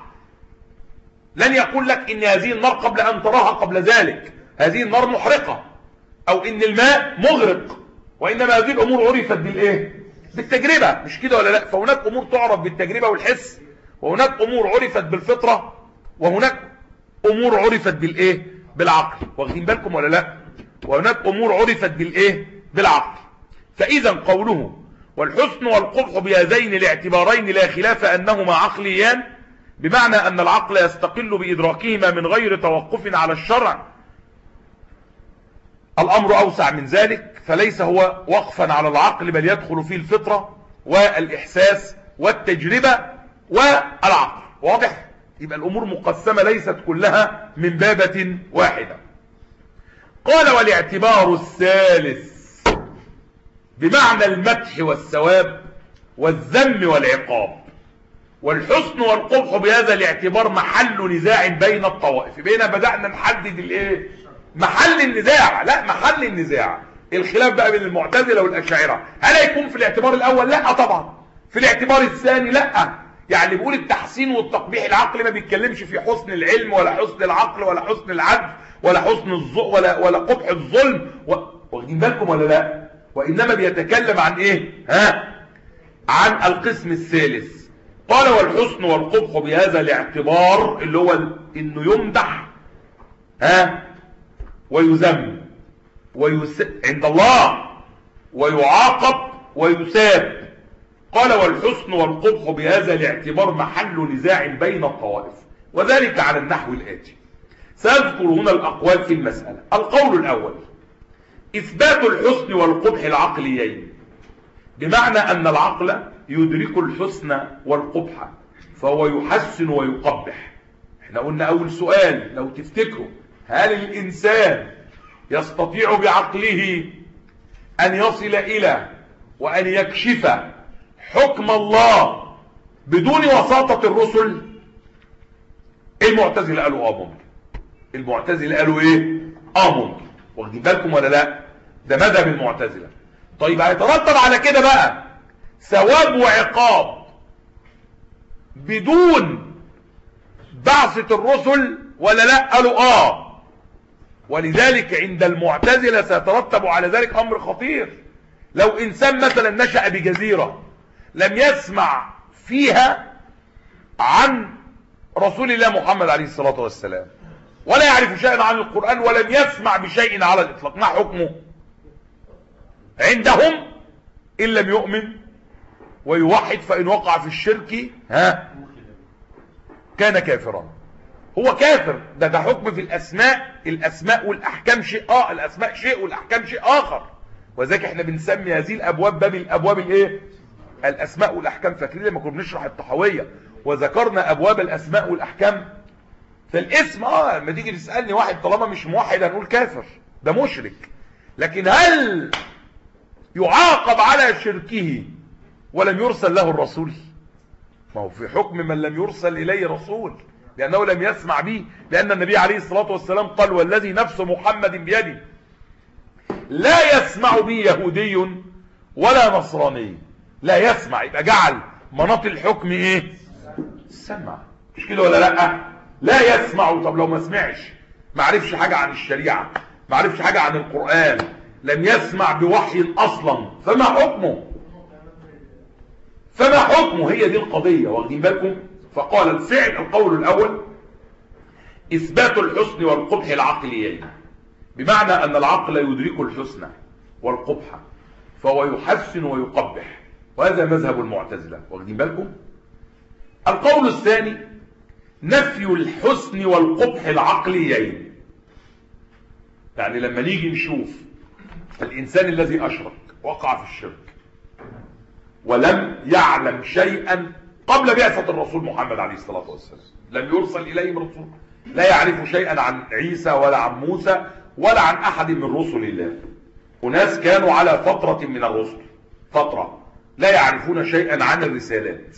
لن يقول لك إن هذه النار قبل أن تراها قبل ذلك هذه النار محرقة، أو إن الماء مغرق، وإنما هذه الأمور عرفت بالإيه؟ بالتجربة. مش كده ولا لا؟ فهناك أمور تعرف بالتجربة والحس، وهناك أمور عرفت بالفطرة، وهناك أمور عرفت بالإيه؟ بالعقل. واخدين بالكم ولا لا؟ وهناك أمور عرفت بالإيه؟ بالعقل. فإذا قوله والحسن والقبح بهذين الاعتبارين لا خلاف أنهما عقليان، بمعنى أن العقل يستقل بإدراكهما من غير توقف على الشرع. الأمر أوسع من ذلك، فليس هو وقفا على العقل، بل يدخل فيه الفطرة والإحساس والتجربة والعقل. واضح؟ يبقى الأمور مقسمة، ليست كلها من بابة واحدة. قال: والاعتبار الثالث بمعنى المدح والثواب والذم والعقاب. والحسن والقبح بهذا الاعتبار محل نزاع بين الطوائف. بينا بدأنا نحدد الايه؟ محل النزاع. لا، محل النزاع الخلاف بقى بين المعتزلة والأشاعرة. هل هيكون في الاعتبار الأول؟ لا طبعا. في الاعتبار الثاني؟ لا. يعني بيقول التحسين والتقبيح العقلي ما بيتكلمش في حسن العلم ولا حسن العقل ولا حسن العدل ولا حسن الظلم ولا ولا قبح الظلم، واخدين بالكم ولا لا؟ وإنما بيتكلم عن ايه؟ ها؟ عن القسم الثالث. قال: والحسن والقبح بهذا الاعتبار، اللي هو انه يمدح ها ويذم ويس... عند الله، ويعاقب ويساب. قال: والحسن والقبح بهذا الاعتبار محل نزاع بين الطوائف، وذلك على النحو الآتي. سأذكر هنا الأقوال في المسألة. القول الأول: إثبات الحسن والقبح العقليين، بمعنى أن العقل يدرك الحسن والقبح فهو يحسن ويقبح. احنا قلنا أول سؤال لو تفتكروا: هل الإنسان يستطيع بعقله أن يصل إلى وأن يكشف حكم الله بدون وساطة الرسل؟ المعتزلة قالوا آه ممكن. المعتزلة قالوا إيه؟ آه ممكن. واخدين بالكم ولا لا؟ ده مذهب المعتزلة. طيب هيترتب على كده بقى ثواب وعقاب بدون بعثة الرسل ولا لا؟ قالوا آه. ولذلك عند المعتزلة سيترتب على ذلك أمر خطير، لو انسان مثلا نشأ بجزيرة لم يسمع فيها عن رسول الله محمد عليه الصلاة والسلام ولا يعرف شيئا عن القرآن ولم يسمع بشيء على الإطلاق، ما حكمه عندهم؟ إن لم يؤمن ويوحد فإن وقع في الشرك ها كان كافرا. هو كافر. ده ده حكم في الأسماء. الأسماء والأحكام شيء آه الأسماء شيء والأحكام شيء آخر، وذلك احنا بنسمي هذه الأبواب باب الأبواب الإيه؟ الأسماء والأحكام. فاكرين لما كنا بنشرح الطحاوية وذكرنا أبواب الأسماء والأحكام؟ فالاسم اه لما تيجي تسألني واحد طالما مش موحد هنقول كافر، ده مشرك. لكن هل يعاقب على شركه ولم يرسل له الرسول؟ ما هو في حكم من لم يرسل إليه رسول، لأنه لم يسمع به، لأن النبي عليه الصلاة والسلام قال والذي نفس محمد بيده لا يسمع بي يهودي ولا نصراني. لا يسمع، يبقى جعل مناط الحكم ايه؟ السمع. مش كده ولا لا؟ لا يسمع. طب لو ما سمعش، ما عرفش حاجة عن الشريعة، ما عرفش حاجة عن القرآن، لم يسمع بوحي اصلا، فما حكمه؟ فما حكمه؟ هي دي القضية، واخدين بالكم؟ فقال الفعل القول الاول اثبات الحسن والقبح العقليين، بمعنى ان العقل يدرك الحسن والقبح فهو يحسن ويقبح، وهذا مذهب المعتزلة، واخدين بالكم؟ القول الثاني نفي الحسن والقبح العقليين، يعني لما نيجي نشوف الإنسان الذي أشرك وقع في الشرك ولم يعلم شيئا قبل بعثة الرسول محمد عليه الصلاة والسلام، لم يرسل إليهم رسول، لا يعرف شيئا عن عيسى ولا عن موسى ولا عن أحد من رسل الله. وناس كانوا على فترة من الرسل، فترة لا يعرفون شيئا عن الرسالات،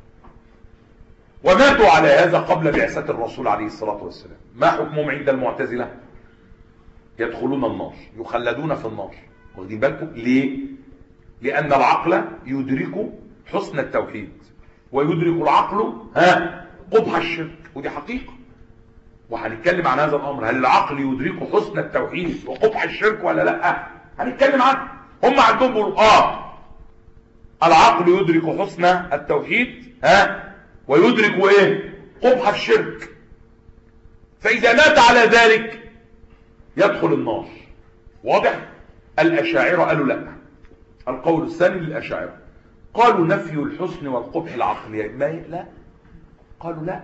وماتوا على هذا قبل بعثة الرسول عليه الصلاة والسلام. ما حكمهم عند المعتزلة؟ يدخلون النار، يخلدون في النار، واخدين بالكم؟ ليه؟ لأن العقل يدرك حسن التوحيد ويدرك العقل ها قبح الشرك، ودي حقيقة، وهنتكلم عن هذا الأمر. هل العقل يدرك حسن التوحيد وقبح الشرك ولا لا؟ هنتكلم عنه. هم عندهم بيقولوا اه العقل يدرك حسن التوحيد ها ويدرك ايه قبح الشرك، فإذا مات على ذلك يدخل النار. واضح؟ الأشاعرة قالوا لا. القول الثاني للأشاعرة قالوا نفي الحسن والقبح العقلي. ما لا، قالوا لا،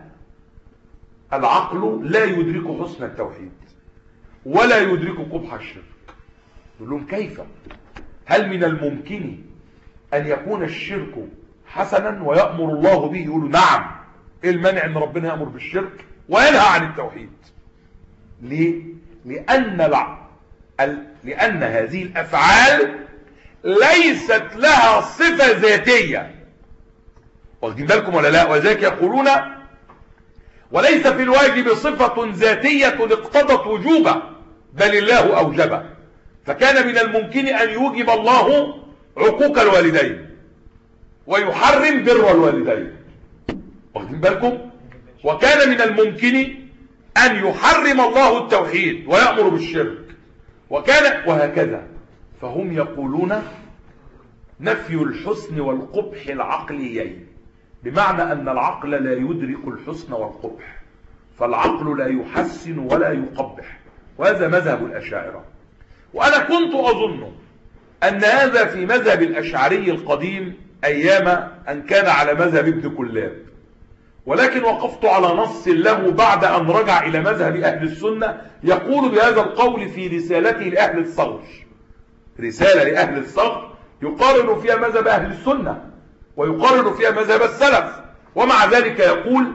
العقل لا يدرك حسن التوحيد ولا يدرك قبح الشرك. يقول لهم كيف؟ هل من الممكن أن يكون الشرك حسنا ويأمر الله به؟ يقولوا نعم. ايه المانع ان ربنا يأمر بالشرك وينهى عن التوحيد؟ ليه؟ لأن الع... ال... لأن هذه الأفعال ليست لها صفة ذاتية، واخدين بالكم ولا لا؟ وذلك يقولون وليس في الواجب صفة ذاتية اقتضت وجوبه بل الله أوجبه، فكان من الممكن أن يوجب الله عقوق الوالدين ويحرم بر الوالدين، واخدين بالكم؟ وكان من الممكن أن يحرم الله التوحيد ويأمر بالشرك، وكان وهكذا. فهم يقولون نفي الحسن والقبح العقليين، بمعنى أن العقل لا يدرك الحسن والقبح، فالعقل لا يحسن ولا يقبح، وهذا مذهب الأشاعرة. وأنا كنت أظن أن هذا في مذهب الأشعري القديم أيام أن كان على مذهب ابن كلاب، ولكن وقفت على نص له بعد أن رجع إلى مذهب أهل السنة يقول بهذا القول في رسالته لأهل الصغر، رسالة لأهل الصغر يقارن فيها مذهب أهل السنة ويقارن فيها مذهب السلف، ومع ذلك يقول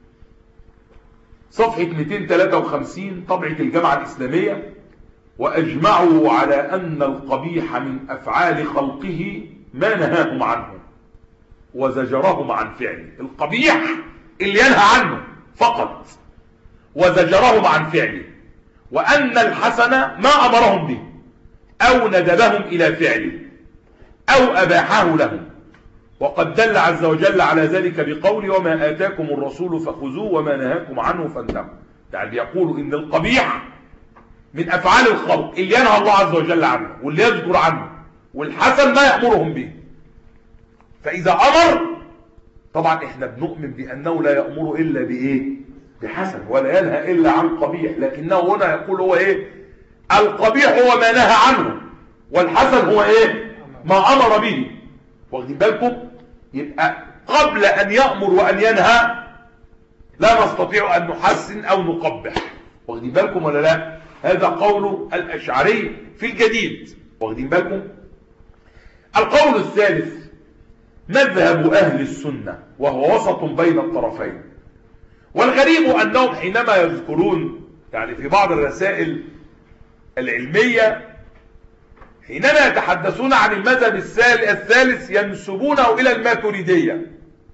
صفحة مئتين وثلاثة وخمسين طبعة الجامعة الإسلامية: وأجمعوا على أن القبيح من أفعال خلقه ما نهاهم عنه وزجرهم عن فعله. القبيح اللي ينهى عنه فقط وزجرهم عن فعله، وأن الحسن ما أمرهم به أو ندبهم إلى فعله أو أباحه لهم، وقد دل عز وجل على ذلك بقوله: وما آتاكم الرسول فخذوه وما نهاكم عنه فانتهوا. يعني يقول إن القبيح من أفعال الخلق اللي ينهى الله عز وجل عنه واللي يذكر عنه والحسن ما يأمرهم به. فإذا أمر، طبعا احنا بنؤمن بأنه لا يأمر إلا بإيه؟ بحسن، ولا ينهى إلا عن قبيح، لكنه هنا يقول هو إيه؟ القبيح هو ما نهى عنه، والحسن هو إيه؟ ما أمر به. واخدين بالكم؟ يبقى قبل أن يأمر وأن ينهى لا نستطيع أن نحسن أو نقبح. واخدين بالكم ولا لا؟ هذا قول الأشعري في الجديد. واخدين بالكم؟ القول الثالث مذهب أهل السنة، وهو وسط بين الطرفين. والغريب أنهم حينما يذكرون يعني في بعض الرسائل العلمية حينما يتحدثون عن المذهب الثالث ينسبونه إلى الماتريدية.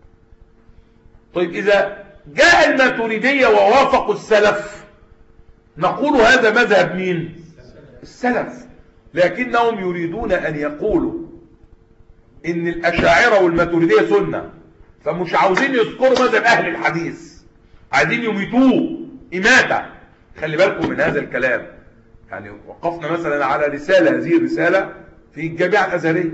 طيب إذا جاء الماتريدية ووافقوا السلف نقول هذا مذهب مين؟ السلف. لكنهم يريدون أن يقولوا إن الأشاعرة والماتريدية سنة، فمش عاوزين يذكروا مذهب أهل الحديث، عايزين يميتوه إماتة. خلي بالكم من هذا الكلام. يعني وقفنا مثلا على رسالة، هذه الرسالة في الجامعة الأزهرية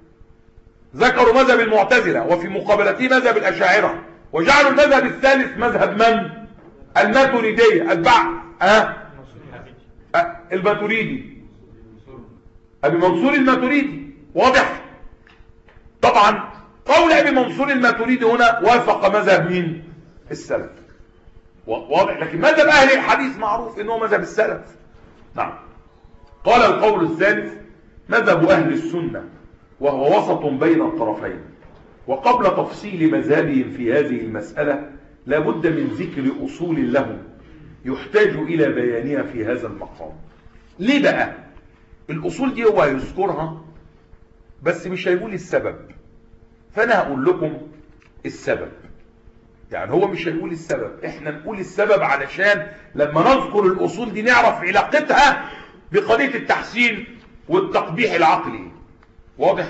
ذكروا مذهب المعتزلة وفي مقابلته مذهب الأشاعرة، وجعلوا المذهب الثالث مذهب من؟ الماتريدية، أتباع أه؟ أه الماتريدي، أبي منصور الماتريدي. واضح؟ طبعا قول أبي منصور الماتريدي هنا وافق مذهب مين؟ السلف. واضح؟ لكن مذهب أهل الحديث معروف إنه مذهب السلف. نعم. قال القول الثالث مذهب أهل السنة، وهو وسط بين الطرفين. وقبل تفصيل مذهبهم في هذه المسألة لابد من ذكر أصول لهم يحتاج إلى بيانها في هذا المقام. ليه بقى؟ الأصول دي هو هيذكرها بس مش هيقول السبب، فأنا هقول لكم السبب. يعني هو مش هيقول السبب، احنا نقول السبب علشان لما نذكر الأصول دي نعرف علاقتها بقضية التحسين والتقبيح العقلي. واضح؟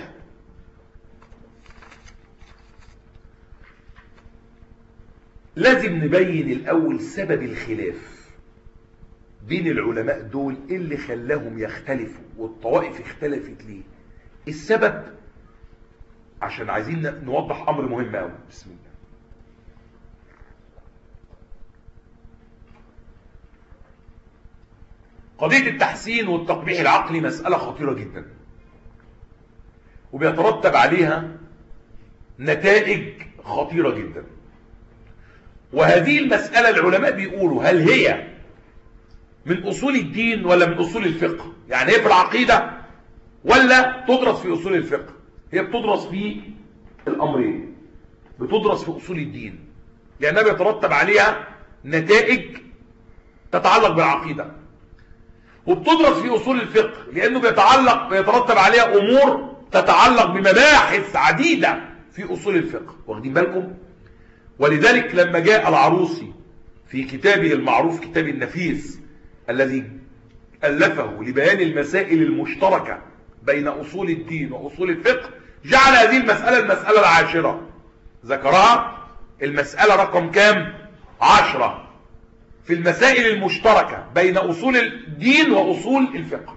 لازم نبين الأول سبب الخلاف بين العلماء دول، إيه اللي خلاهم يختلفوا والطوائف اختلفت ليه. السبب عشان عايزين نوضح أمر مهم أوي. بسم الله. قضية التحسين والتقبيح العقلي مسألة خطيرة جدا، وبيترتب عليها نتائج خطيرة جدا. وهذه المسألة العلماء بيقولوا هل هي من أصول الدين ولا من أصول الفقه؟ يعني هي في العقيدة ولا تدرس في أصول الفقه؟ هي بتدرس في الأمرين، بتدرس في أصول الدين لأنها بيترتب عليها نتائج تتعلق بالعقيدة، وبتدرس في أصول الفقه لأنه بيتعلق بيترتب عليها أمور تتعلق بمباحث عديدة في أصول الفقه. واخدين بالكم؟ ولذلك لما جاء العروسي في كتابه المعروف كتاب النفيس الذي ألفه لبيان المسائل المشتركة بين أصول الدين وأصول الفقه، جعل هذه المسألة المسألة العاشرة، ذكرها المسألة رقم كام؟ عشرة في المسائل المشتركة بين أصول الدين وأصول الفقه.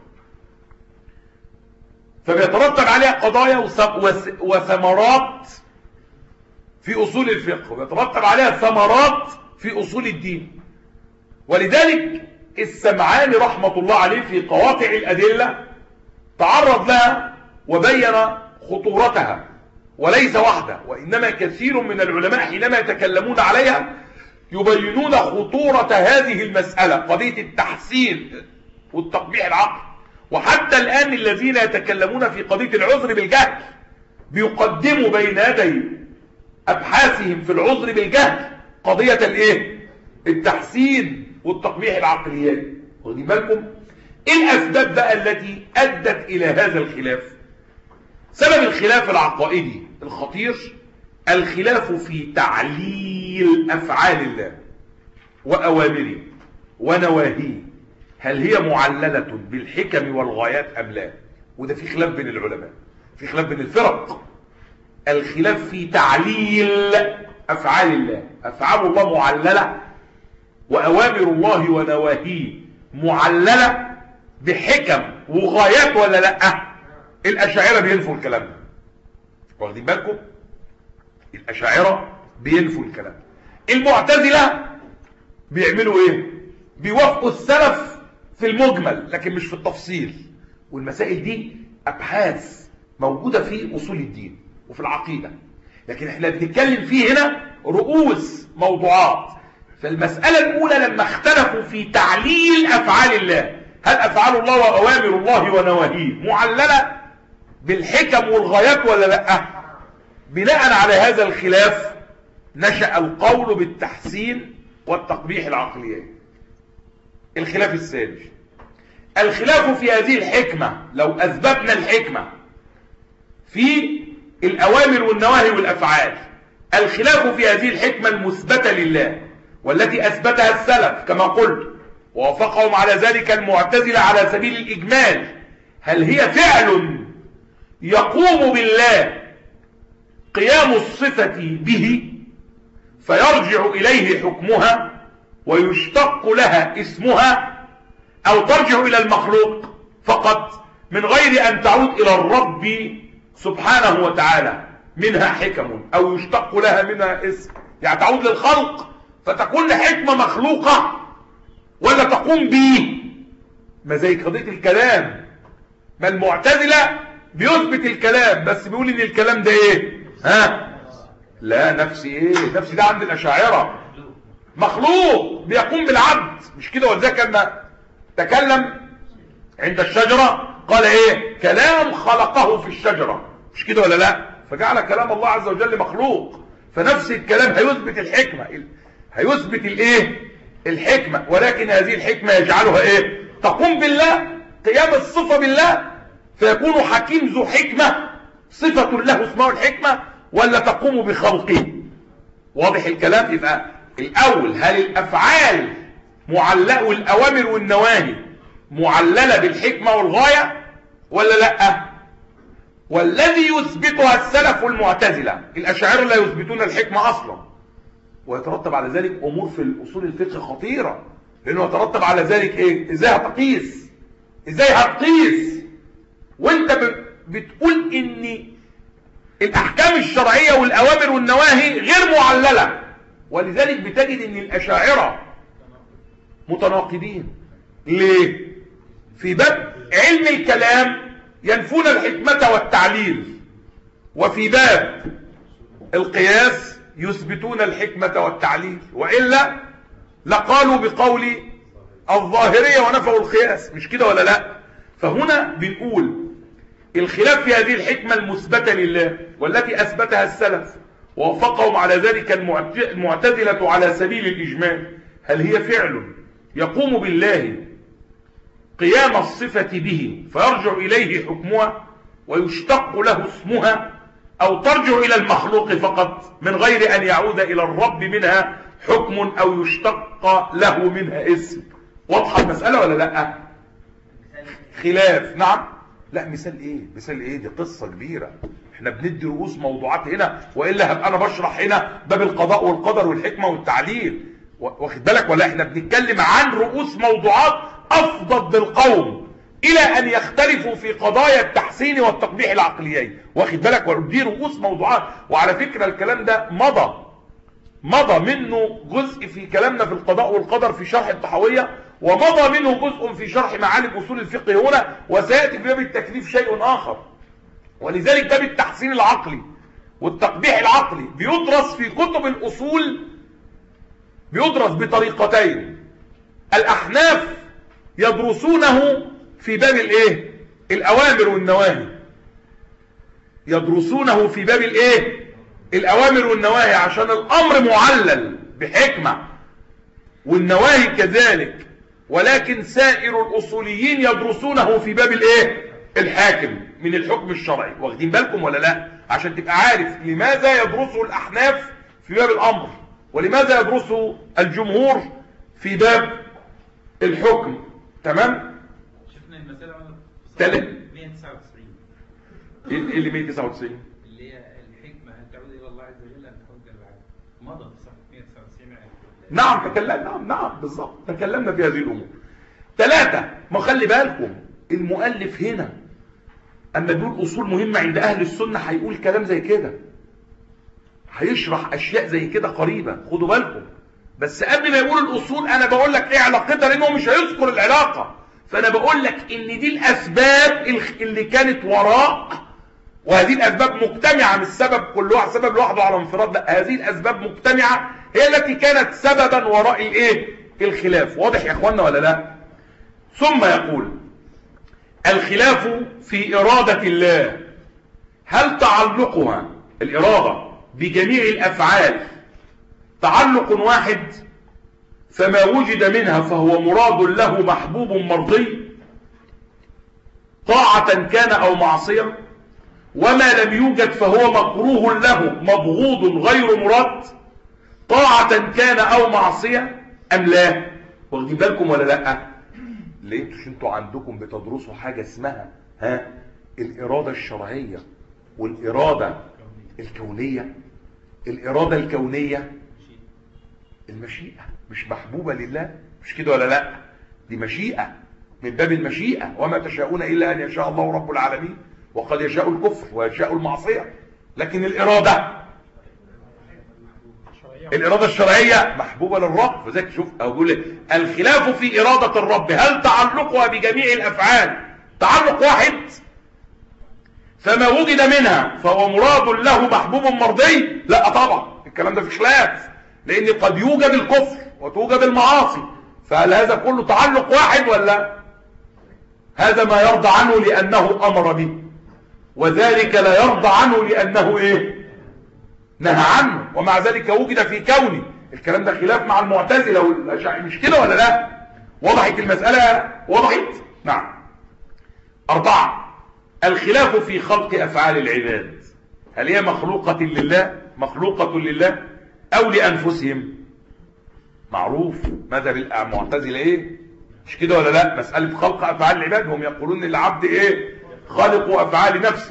فبيترتب عليها قضايا وثمرات في أصول الفقه، ويترتب عليها ثمرات في أصول الدين. ولذلك السمعاني رحمة الله عليه في قواطع الأدلة تعرض لها وبين خطورتها، وليس وحده، وإنما كثير من العلماء حينما يتكلمون عليها يبينون خطورة هذه المسألة، قضية التحسين والتقبيح العقل. وحتى الآن الذين يتكلمون في قضية العذر بالجهل بيقدموا بين يدي أبحاثهم في العذر بالجهل قضية الايه؟ التحسين والتقبيح العقليات. واخدين بالكم؟ ايه الأسباب بقى التي أدت إلى هذا الخلاف؟ سبب الخلاف العقائدي الخطير الخلاف في تعليل أفعال الله وأوامره ونواهيه، هل هي معللة بالحكم والغايات أم لا؟ وده في خلاف بين العلماء، في خلاف بين الفرق. الخلاف في تعليل أفعال الله، أفعال الله معللة وأوامر الله ونواهيه معللة بحكم وغايات ولا لا؟ الاشاعره بينفوا الكلام ده، واخدين بالكم؟ الاشاعره بينفوا الكلام. المعتزله بيعملوا ايه؟ بيوافقوا السلف في المجمل لكن مش في التفصيل. والمسائل دي ابحاث موجوده في اصول الدين وفي العقيده، لكن احنا بنتكلم فيه هنا رؤوس موضوعات. فالمساله الاولى لما اختلفوا في تعليل افعال الله، هل افعال الله واوامر الله ونواهيه معلله بالحكم والغايات ولا لا؟ بناء على هذا الخلاف نشأ القول بالتحسين والتقبيح العقليين. الخلاف الثاني، الخلاف في هذه الحكمة. لو أثبتنا الحكمة في الأوامر والنواهي والأفعال، الخلاف في هذه الحكمة المثبتة لله والتي أثبتها السلف كما قلت، ووافقهم على ذلك المعتزلة على سبيل الإجمال، هل هي فعل يقوم بالله قيام الصفة به فيرجع إليه حكمها ويشتق لها اسمها، أو ترجع إلى المخلوق فقط من غير أن تعود إلى الرب سبحانه وتعالى منها حكم أو يشتق لها منها اسم؟ يعني تعود للخلق فتكون لحكمة مخلوقة ولا تقوم به؟ ما زي قضية الكلام، ما المعتزلة بيثبت الكلام بس بيقول ان الكلام ده ايه؟ ها؟ لا، نفسي ايه؟ نفسي ده عند الاشاعرة مخلوق بيقوم بالعبد، مش كده؟ ولذلك لما تكلم عند الشجرة قال ايه؟ كلام خلقه في الشجرة، مش كده ولا لا؟ فجعل كلام الله عز وجل مخلوق. فنفس الكلام هيثبت الحكمة، هيثبت الايه؟ الحكمة، ولكن هذه الحكمة يجعلها ايه؟ تقوم بالله، قيام الصفة بالله، فيكون حكيم ذو حكمة صفة له اسمه الحكمة، ولا تقوم بخلقه؟ واضح الكلام؟ يبقى الاول، هل الافعال معلقة الاوامر والنواهي معللة بالحكمة والغاية ولا لا؟ والذي يثبتها السلف والمعتزلة، الاشاعرة لا يثبتون الحكمة اصلا، ويترتب على ذلك امور في الاصول الفقه خطيرة، لانه يترتب على ذلك ايه؟ ازاي هتقيس؟ ازاي هتقيس وانت بتقول ان الاحكام الشرعية والاوامر والنواهي غير معللة؟ ولذلك بتجد ان الاشاعرة متناقضين. ليه؟ في باب علم الكلام ينفون الحكمة والتعليل، وفي باب القياس يثبتون الحكمة والتعليل، وإلا لقالوا بقول الظاهرية ونفوا القياس، مش كده ولا لا؟ فهنا بنقول الخلاف في هذه الحكمة المثبتة لله والتي أثبتها السلف ووافقهم على ذلك المعتزلة على سبيل الإجمال، هل هي فعل يقوم بالله قيام الصفة به فيرجع إليه حكمها ويشتق له اسمها، أو ترجع إلى المخلوق فقط من غير أن يعود إلى الرب منها حكم أو يشتق له منها اسم؟ واضحة المسألة ولا لا؟ خلاف. نعم. لا، مثال ايه؟ مثال ايه؟ دي قصة كبيرة، احنا بندي رؤوس موضوعات هنا، وإلا هبقى انا بشرح هنا باب القضاء والقدر والحكمة والتعليل، واخد بالك ولا؟ احنا بنتكلم عن رؤوس موضوعات افضت بالقوم الى ان يختلفوا في قضايا التحسين والتقبيح العقليين، واخد بالك؟ ودي رؤوس موضوعات. وعلى فكرة الكلام ده مضى مضى منه جزء في كلامنا في القضاء والقدر في شرح الطحاوية، ومضى منه جزء في شرح معالم اصول الفقه هنا، وسيأتي في باب التكليف شيء اخر. ولذلك باب التحسين العقلي والتقبيح العقلي بيدرس في كتب الاصول، بيدرس بطريقتين. الاحناف يدرسونه في باب الايه؟ الاوامر والنواهي، يدرسونه في باب الايه؟ الاوامر والنواهي، عشان الامر معلل بحكمة والنواهي كذلك. ولكن سائر الاصوليين يدرسونه في باب الايه؟ الحاكم من الحكم الشرعي، واخدين بالكم ولا لا؟ عشان تبقى عارف لماذا يدرسه الاحناف في باب الامر، ولماذا يدرسه الجمهور في باب الحكم. تمام؟ شفنا المسألة تلت مئة وتسعة وتسعين. ايه اللي مئة وتسعة وتسعين؟ اللي هي الحكمة هل تعود إلى الله عز وجل أم تعود إلى العبد؟ مضى في صفحة مئة وتسعة وتسعين. نعم تكلمنا، نعم نعم بالظبط، تكلمنا في هذه الأمور. ثلاثة، ما خلي بالكم المؤلف هنا اما بيقول اصول مهمة عند اهل السنة هيقول كلام زي كده، هيشرح اشياء زي كده قريبة، خدوا بالكم. بس قبل ما يقول الاصول انا بقول لك ايه علاقتها، لانه مش هيذكر العلاقة. فانا بقول لك ان دي الاسباب اللي كانت وراء، وهذه الاسباب مجتمعة، مش سبب كل واحد سبب لوحده على انفراد، لا، هذه الاسباب مجتمعة هي التي كانت سببا وراء الايه الخلاف. واضح يا اخوانا ولا لا؟ ثم يقول الخلاف في إرادة الله، هل تعلقها الإرادة بجميع الأفعال تعلق واحد، فما وجد منها فهو مراد له محبوب مرضي طاعة كان أو معصية، وما لم يوجد فهو مكروه له مبغوض غير مراد طاعة كان أو معصية أم لا؟ واخدين بالكم ولا لا؟ لقيتوش انتوا عندكم بتدرسوا حاجة اسمها ها الإرادة الشرعية والإرادة الكونية؟ الإرادة الكونية المشيئة، مش محبوبة لله، مش كده ولا لا؟ دي مشيئة من باب المشيئة، وما تشاءون إلا أن يشاء الله رب العالمين، وقد يشاء الكفر ويشاء المعصية. لكن الإرادة الإرادة الشرعية محبوبة للرب. وذلك شوف أقول الخلاف في إرادة الرب، هل تعلقها بجميع الأفعال تعلق واحد، فما وجد منها فهو مراد له محبوب مرضي؟ لا طبعا، الكلام ده في خلاف، لأن قد يوجد الكفر وتوجد المعاصي، فهل هذا كله تعلق واحد ولا؟ هذا ما يرضى عنه لأنه أمر به، وذلك لا يرضى عنه لأنه إيه نهى عنه، ومع ذلك وجد في كونه. الكلام ده خلاف مع المعتزلة والأشاعرة، مش كده ولا لا؟ وضحت المسألة؟ وضحت؟ نعم. أربعة، الخلاف في خلق أفعال العباد، هل هي مخلوقة لله مخلوقة لله أو لأنفسهم؟ معروف مذهب المعتزلة إيه؟ مش كده ولا لا؟ مسألة خلق أفعال العباد، هم يقولون ان العبد إيه؟ خالق أفعال نفسه.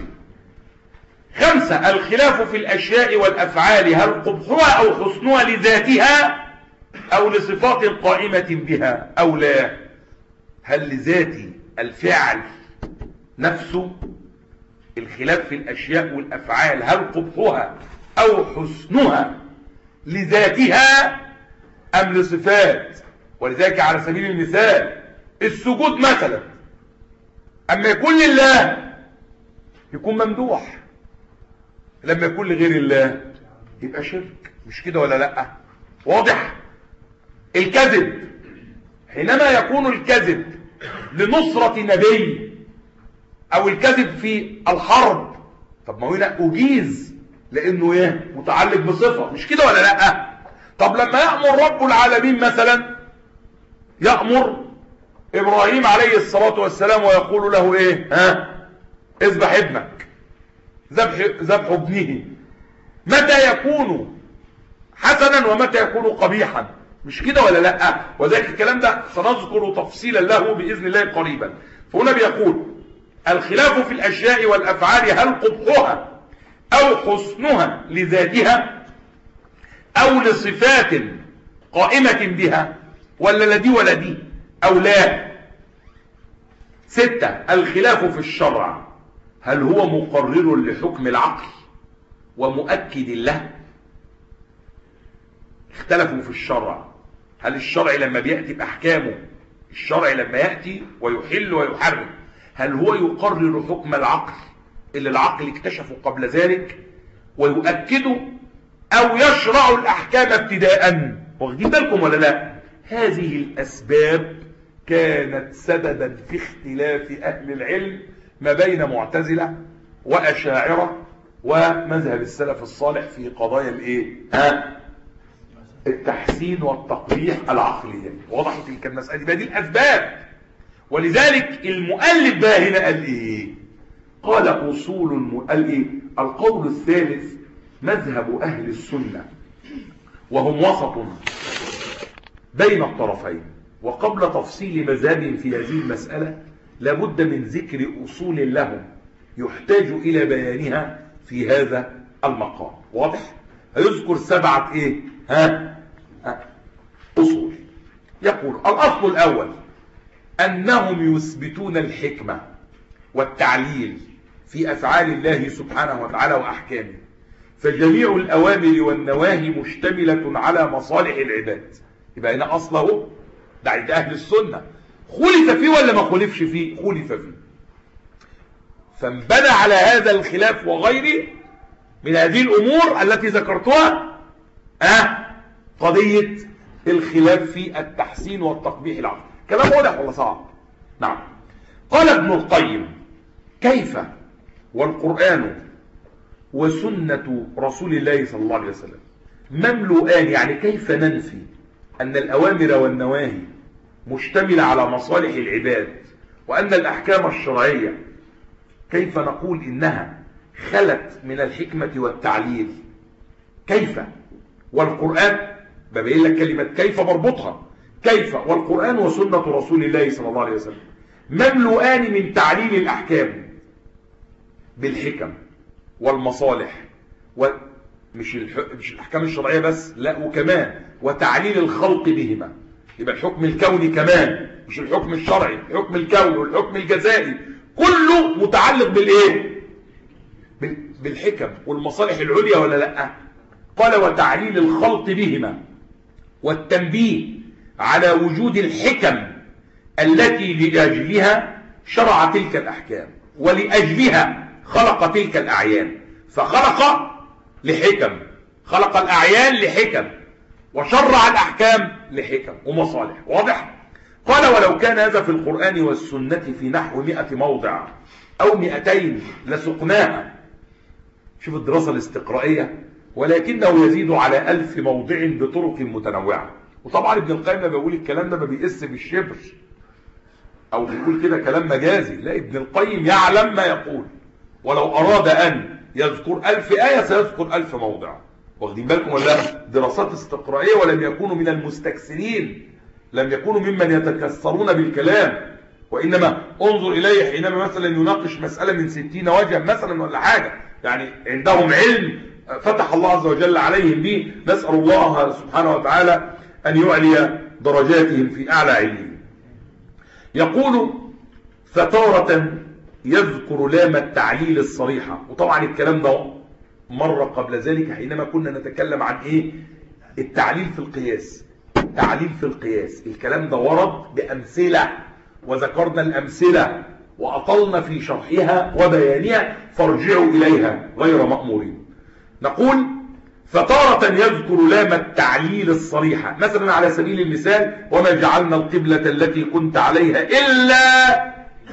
خمسة، الخلاف في الأشياء والأفعال، هل قبحها أو حسنها لذاتها أو لصفات قائمة بها أو لا؟ هل لذات الفعل نفسه الخلاف في الأشياء والأفعال، هل قبحها أو حسنها لذاتها أم لصفات؟ ولذلك على سبيل المثال السجود مثلا، أما يكون لله يكون ممدوح، لما يكون لغير الله يبقى شرك، مش كده ولا لا؟ واضح؟ الكذب، حينما يكون الكذب لنصرة نبي او الكذب في الحرب، طب ما هنا اجيز لانه ايه؟ متعلق بصفة، مش كده ولا لا؟ طب لما يأمر رب العالمين مثلا، يأمر ابراهيم عليه الصلاة والسلام ويقول له ايه؟ ها اذبح ابنك، ذبح ذبح ابنه، متى يكون حسنا ومتى يكون قبيحا؟ مش كده ولا لا؟ وذلك الكلام ده سنذكر تفصيلا له بإذن الله قريبا. فهنا بيقول الخلاف في الأشياء والأفعال، هل قبحها أو حسنها لذاتها أو لصفات قائمة بها، ولا لا دي ولا دي أو لا؟ ستة، الخلاف في الشرع، هل هو مقرر لحكم العقل ومؤكد له؟ اختلفوا في الشرع، هل الشرع لما بيأتي بأحكامه، الشرع لما يأتي ويحل ويحرم، هل هو يقرر حكم العقل اللي العقل اكتشفه قبل ذلك ويؤكده، أو يشرع الأحكام ابتداء؟ واخدين بالكم ولا لا؟ هذه الأسباب كانت سببا في اختلاف أهل العلم ما بين معتزلة وأشاعرة ومذهب السلف الصالح في قضايا الايه؟ ها التحسين والتقبيح العقلية. وضحت تلك المسألة دي، دي الأسباب. ولذلك المؤلف بقى هنا قال ايه؟ قال أصول، قال ايه؟ القول الثالث مذهب أهل السنة، وهم وسط بين الطرفين. وقبل تفصيل مذهب في هذه المسألة لابد من ذكر أصول لهم يحتاج إلى بيانها في هذا المقام. واضح؟ هيذكر سبعة ايه؟ ها؟ ها أصول. يقول الأصل الأول أنهم يثبتون الحكمة والتعليل في أفعال الله سبحانه وتعالى وأحكامه، فجميع الأوامر والنواهي مشتملة على مصالح العباد. يبقى هنا أصله ده عند أهل السنة. خلف فيه ولا ما خلفش فيه؟ خلف فيه. فانبنى على هذا الخلاف وغيره من هذه الأمور التي ذكرتها أه قضية الخلاف في التحسين والتقبيح العقل. كلام واضح ولا صعب؟ نعم. قال ابن القيم: كيف والقرآن وسنة رسول الله صلى الله عليه وسلم مملوءان، يعني كيف ننفي أن الأوامر والنواهي مشتملة على مصالح العباد، وأن الأحكام الشرعية كيف نقول إنها خلت من الحكمة والتعليل؟ كيف والقرآن، ببين لك كلمة كيف بربطها، كيف والقرآن وسنة رسول الله صلى الله عليه وسلم مملوءان من تعليل الأحكام بالحكم والمصالح، ومش الح... مش الأحكام الشرعية بس، لا وكمان وتعليل الخلق بهما. يبقى الحكم الكوني كمان، مش الحكم الشرعي، الحكم الكوني والحكم الجزائي كله متعلق بالايه؟ بالحكم والمصالح العليا ولا لا؟ قال: وتعليل الخلق بهما، والتنبيه على وجود الحكم التي لأجلها شرع تلك الأحكام، ولأجلها خلق تلك الأعيان. فخلق لحكم، خلق الأعيان لحكم، وشرع الأحكام لحكم ومصالح. واضح؟ قال: ولو كان هذا في القرآن والسنة في نحو مئة موضع أو مئتين لسقناها. شوف الدراسة الاستقرائية. ولكنه يزيد على ألف موضع بطرق متنوعة. وطبعا ابن القيم لما بيقول الكلام ده ما بيقس بالشبر أو بيقول كده كلام مجازي، لا، ابن القيم يعلم ما يقول، ولو أراد أن يذكر ألف آية سيذكر ألف موضع. واخدين بالكم ولا؟ دراسات استقرائية، ولم يكونوا من المستكثرين، لم يكونوا ممن يتكثرون بالكلام، وإنما انظر إليه حينما مثلا يناقش مسألة من ستين وجها مثلا ولا حاجة، يعني عندهم علم فتح الله عز وجل عليهم به. نسأل الله سبحانه وتعالى أن يعلي درجاتهم في أعلى علمهم. يقول: فتارة يذكر لام التعليل الصريحة. وطبعا الكلام ده مرة قبل ذلك حينما كنا نتكلم عن إيه؟ التعليل في القياس. تعليل في القياس الكلام ده ورد بأمثلة، وذكرنا الأمثلة وأطلنا في شرحها وبيانها، فارجعوا إليها غير مأمورين. نقول: فتارة يذكر لام التعليل الصريحة، مثلا على سبيل المثال: وما جعلنا القبلة التي كنت عليها إلا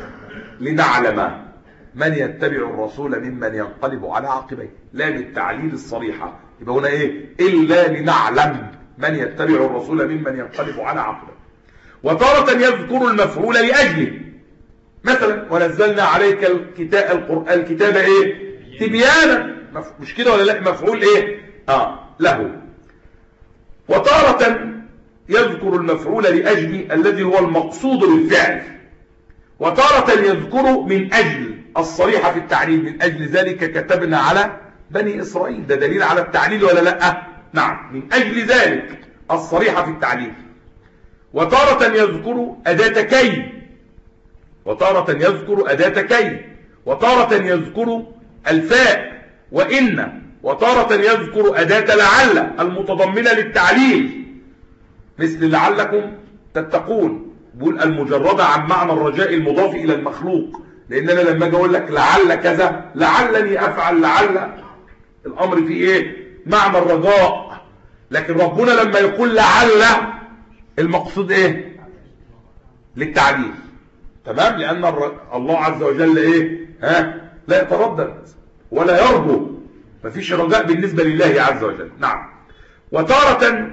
لنعلم من يتبع الرسول ممن ينقلب على عقبيه. لام التعليل الصريحة، يبقى هنا إيه؟ إلا لنعلم من يتبع الرسول ممن ينقلب على عقبه. وتارة يذكر المفعول لأجله، مثلا: ونزلنا عليك الكتاب القرآن الكتاب ايه؟ تبيانا. مش كده ولا لا؟ مفعول ايه؟ اه له. وتارة يذكر المفعول لأجله الذي هو المقصود بالفعل. وتارة يذكر من أجل الصريحة في التعليل، من أجل ذلك كتبنا على بني إسرائيل. ده دليل على التعليل ولا لا؟ نعم، من أجل ذلك الصريحة في التعليل. وتارة يذكر أداة كي، وتارة يذكر أداة كي، وتارة يذكر الفاء وإن، وتارة يذكر أداة لعل المتضمنة للتعليل، مثل لعلكم تتقون. بقول المجردة عن معنى الرجاء المضاف إلى المخلوق، لأن أنا لما أجي أقول لك لعل كذا، لعلني أفعل، لعل الأمر فيه إيه؟ معنى الرجاء. لكن ربنا لما يقول لعل المقصود إيه؟ للتعليل. تمام؟ لأن الله عز وجل إيه؟ ها؟ لا يتردد ولا يرجو، مفيش رجاء بالنسبة لله عز وجل. نعم. وتارة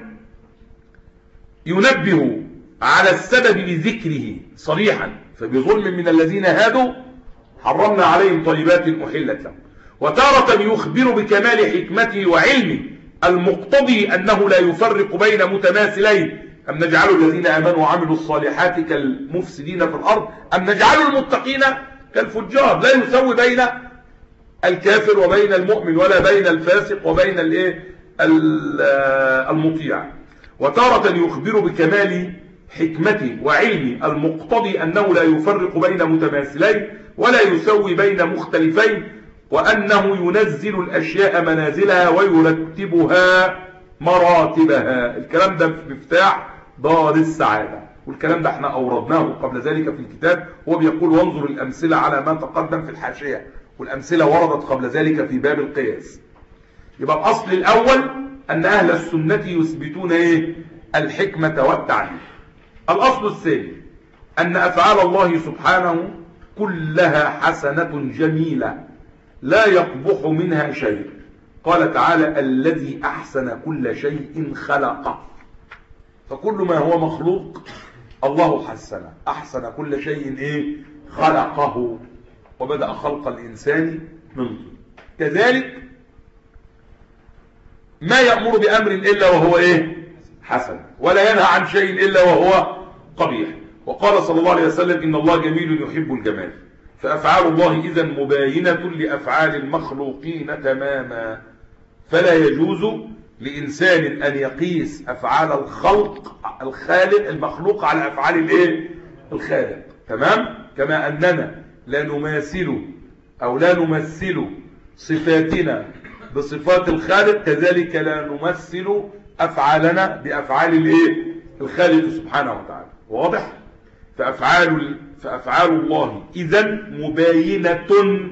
ينبه على السبب بذكره صريحا، فبظلم من الذين هادوا حرمنا عليهم طيبات أحلت لهم. وتارة يخبر بكمال حكمته وعلمه المقتضي أنه لا يفرق بين متماثلين، أم نجعل الذين آمنوا وعملوا الصالحات كالمفسدين في الأرض أم نجعل المتقين كالفجار، لا يسوي بين الكافر وبين المؤمن، ولا بين الفاسق وبين الايه المطيع. وتارة يخبر بكمال حكمته وعلمه المقتضي أنه لا يفرق بين متماثلين، ولا يسوي بين مختلفين، وأنه ينزل الأشياء منازلها ويرتبها مراتبها. الكلام ده في مفتاح دار السعادة، والكلام ده احنا أوردناه قبل ذلك في الكتاب. هو بيقول وانظر الأمثلة على ما تقدم في الحاشية، والأمثلة وردت قبل ذلك في باب القياس. يبقى الأصل الأول أن أهل السنة يثبتون إيه؟ الحكمة والتعليم. الأصل الثاني أن أفعال الله سبحانه كلها حسنة جميلة لا يقبح منها شيء. قال تعالى الذي أحسن كل شيء خلقه، فكل ما هو مخلوق الله حسنه، أحسن كل شيء إيه؟ خلقه، وبدأ خلق الإنسان من طين. كذلك ما يأمر بأمر إلا وهو إيه؟ حسن، ولا ينهى عن شيء إلا وهو قبيح. وقال صلى الله عليه وسلم إن الله جميل يحب الجمال، فأفعال الله إذن مباينة لأفعال المخلوقين تماما، فلا يجوز لإنسان أن يقيس أفعال الخلق الخالق المخلوق على أفعال الإيه؟ الخالق. تمام؟ كما أننا لا نماثل أو لا نمثل صفاتنا بصفات الخالق، كذلك لا نمثل أفعالنا بأفعال الإيه؟ الخالق سبحانه وتعالى. واضح؟ فأفعال, فأفعال الله إذن مباينة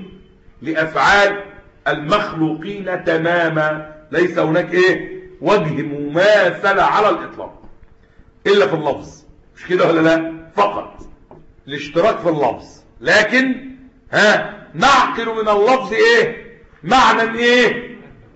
لأفعال المخلوقين تماما، ليس هناك إيه؟ وجه مماثلة على الإطلاق إلا في اللفظ، مش كده ولا لا؟ فقط الاشتراك في اللفظ، لكن ها نعقل من اللفظ إيه؟ معنى إيه؟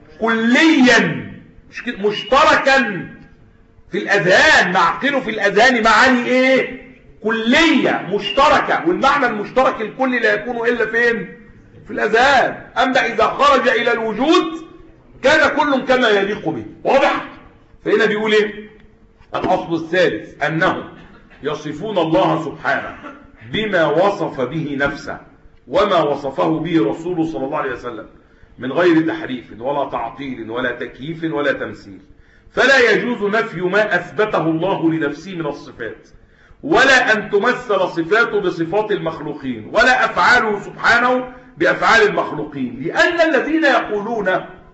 كليا مشتركا في الأذهان، نعقله في الأذهان معاني إيه؟ كلية مشتركة، والمعنى المشترك الكلي لا يكون إلا فين؟ في الأذهان. أما إذا خرج إلى الوجود كان كل كما يليق به. واضح؟ فهنا بيقول إيه؟ الأصل الثالث أنهم يصفون الله سبحانه بما وصف به نفسه وما وصفه به رسوله صلى الله عليه وسلم من غير تحريف ولا تعطيل ولا تكييف ولا تمثيل، فلا يجوز نفي ما أثبته الله لنفسه من الصفات، ولا أن تمثل صفاته بصفات المخلوقين، ولا أفعاله سبحانه بأفعال المخلوقين، لأن الذين يقولون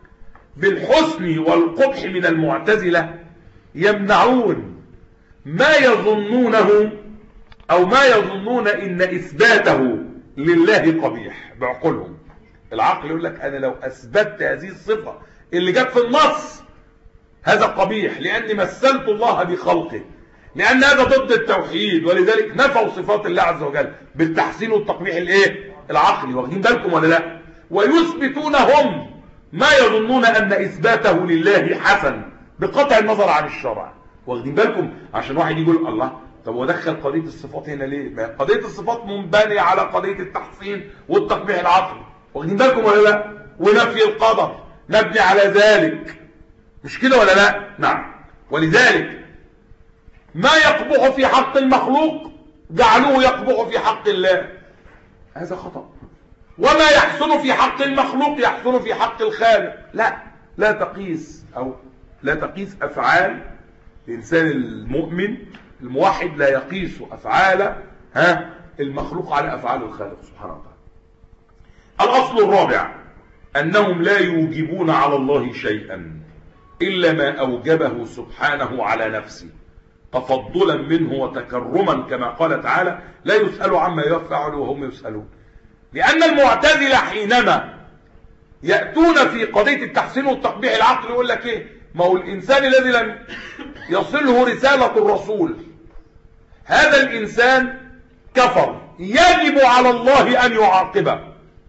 بالحسن والقبح من المعتزلة يمنعون ما يظنونه أو ما يظنون إن إثباته لله قبيح بعقلهم. العقل يقول لك أنا لو أثبتت هذه الصفة اللي جت في النص هذا قبيح، لأني مثلت الله بخلقه، لأن هذا ضد التوحيد، ولذلك نفوا صفات الله عز وجل بالتحسين والتقبيح الايه؟ العقلي. واخدين بالكم ولا لا؟ ويثبتون هم ما يظنون أن إثباته لله حسن بقطع النظر عن الشرع. واخدين بالكم؟ عشان واحد يقول الله طب ودخل قضية الصفات هنا ليه؟ ما قضية الصفات منبنية على قضية التحسين والتقبيح العقلي. واخدين بالكم ولا لا؟ ونفي القدر مبني على ذلك، مش كده ولا لا؟ نعم. ولذلك ما يقبح في حق المخلوق جعلوه يقبح في حق الله، هذا خطأ. وما يحسن في حق المخلوق يحسن في حق الخالق. لا لا تقيس أو لا تقيس أفعال الإنسان المؤمن الموحد، لا يقيس أفعال ها المخلوق على أفعال الخالق سبحانه وتعالى. الأصل الرابع أنهم لا يوجبون على الله شيئا إلا ما أوجبه سبحانه على نفسه تفضلا منه وتكرما، كما قال تعالى لا يسأل عما يفعل وهم يسألون. لأن المعتزلة حينما يأتون في قضية التحسين والتقبيح العقل يقول لك إيه؟ ما هو الإنسان الذي لم يصله رسالة الرسول هذا الإنسان كفر، يجب على الله أن يعاقبه،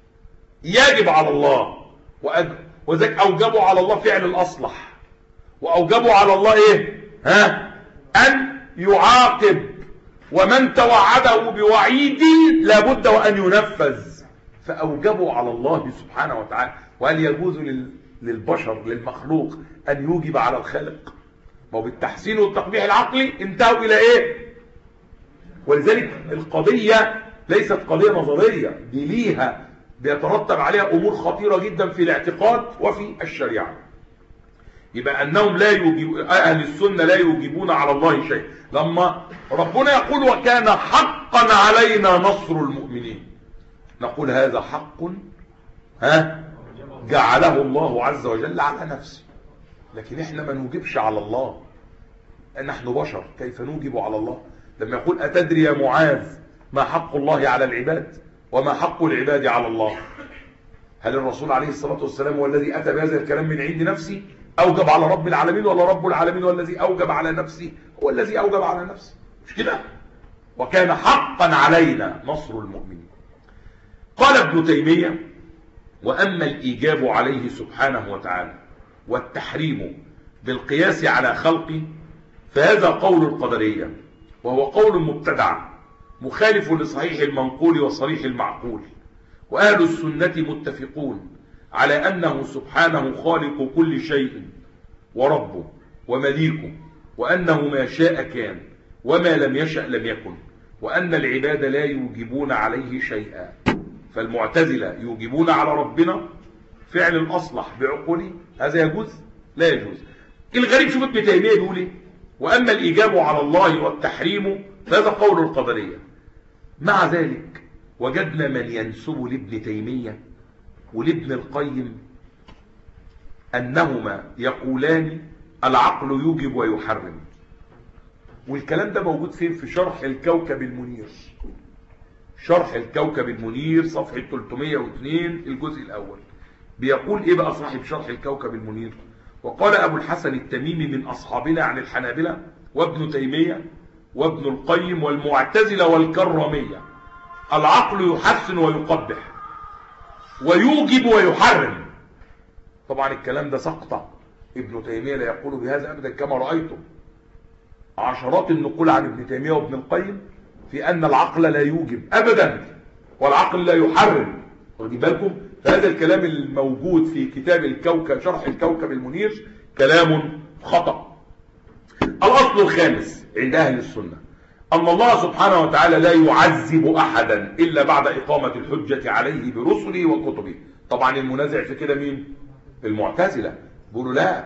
يجب على الله. وذلك أوجبوا على الله فعل الأصلح، وأوجبوا على الله إيه؟ ها؟ أن يعاقب، ومن توعده بوعيد لابد وأن ينفذ، فأوجبوا على الله سبحانه وتعالى. وهل يجوز للبشر للمخلوق أن يوجب على الخالق؟ ما هو بالتحسين والتقبيح العقلي انتهوا إلى إيه؟ ولذلك القضية ليست قضية نظرية، دي ليها بيترتب عليها أمور خطيرة جدا في الاعتقاد وفي الشريعة. يبقى أنهم لا يوجب أهل السنة لا يوجبون على الله شيء. لما ربنا يقول وكان حقا علينا نصر المؤمنين، نقول هذا حق ها جعله الله عز وجل على نفسه، لكن احنا ما نوجبش على الله، نحن بشر كيف نوجب على الله؟ لما يقول أتدري يا معاذ ما حق الله على العباد وما حق العباد على الله، هل الرسول عليه الصلاة والسلام هو الذي أتى بهذا الكلام من عند نفسه أوجب على رب العالمين، ولا رب العالمين هو الذي أوجب على نفسه؟ هو الذي أوجب على نفسه، مش كده؟ وكان حقا علينا نصر المؤمنين. قال ابن تيمية: وأما الإيجاب عليه سبحانه وتعالى والتحريم بالقياس على خلقه فهذا قول القدرية، وهو قول مبتدع مخالف لصحيح المنقول وصريح المعقول. وأهل السنة متفقون على أنه سبحانه خالق كل شيء وربه ومليكه، وأنه ما شاء كان وما لم يشأ لم يكن، وأن العباد لا يوجبون عليه شيئا. فالمعتزلة يوجبون على ربنا فعل الأصلح بعقوله، هذا يجوز؟ لا يجوز. الغريب شوف ابن تيمية بيقول ايه: وأما الإيجاب على الله والتحريم فهذا قول القدرية. مع ذلك وجدنا من ينسب لابن تيمية ولابن القيم أنهما يقولان العقل يوجب ويحرم، والكلام ده موجود فين؟ في شرح الكوكب المنير، شرح الكوكب المنير صفحة ثلاثمائة واثنين الجزء الأول. بيقول إيه بقى صاحب شرح الكوكب المنير؟ وقال أبو الحسن التميمي من أصحابنا عن الحنابلة وابن تيمية وابن القيم والمعتزلة والكرامية: العقل يحسن ويقبح ويوجب ويحرم. طبعا الكلام ده سقطة، ابن تيمية لا يقول بهذا أبدا كما رأيتم. عشرات النقول عن ابن تيمية وابن القيم في أن العقل لا يوجب أبدا والعقل لا يحرم. واخدين بالكم؟ فهذا الكلام الموجود في كتاب الكوكب شرح الكوكب المنير كلام خطأ. الأصل الخامس عند أهل السنة أن الله سبحانه وتعالى لا يعذب أحدا إلا بعد إقامة الحجة عليه برسله وكتبه. طبعا المنازع في كده مين؟ المعتزلة، بيقولوا لا.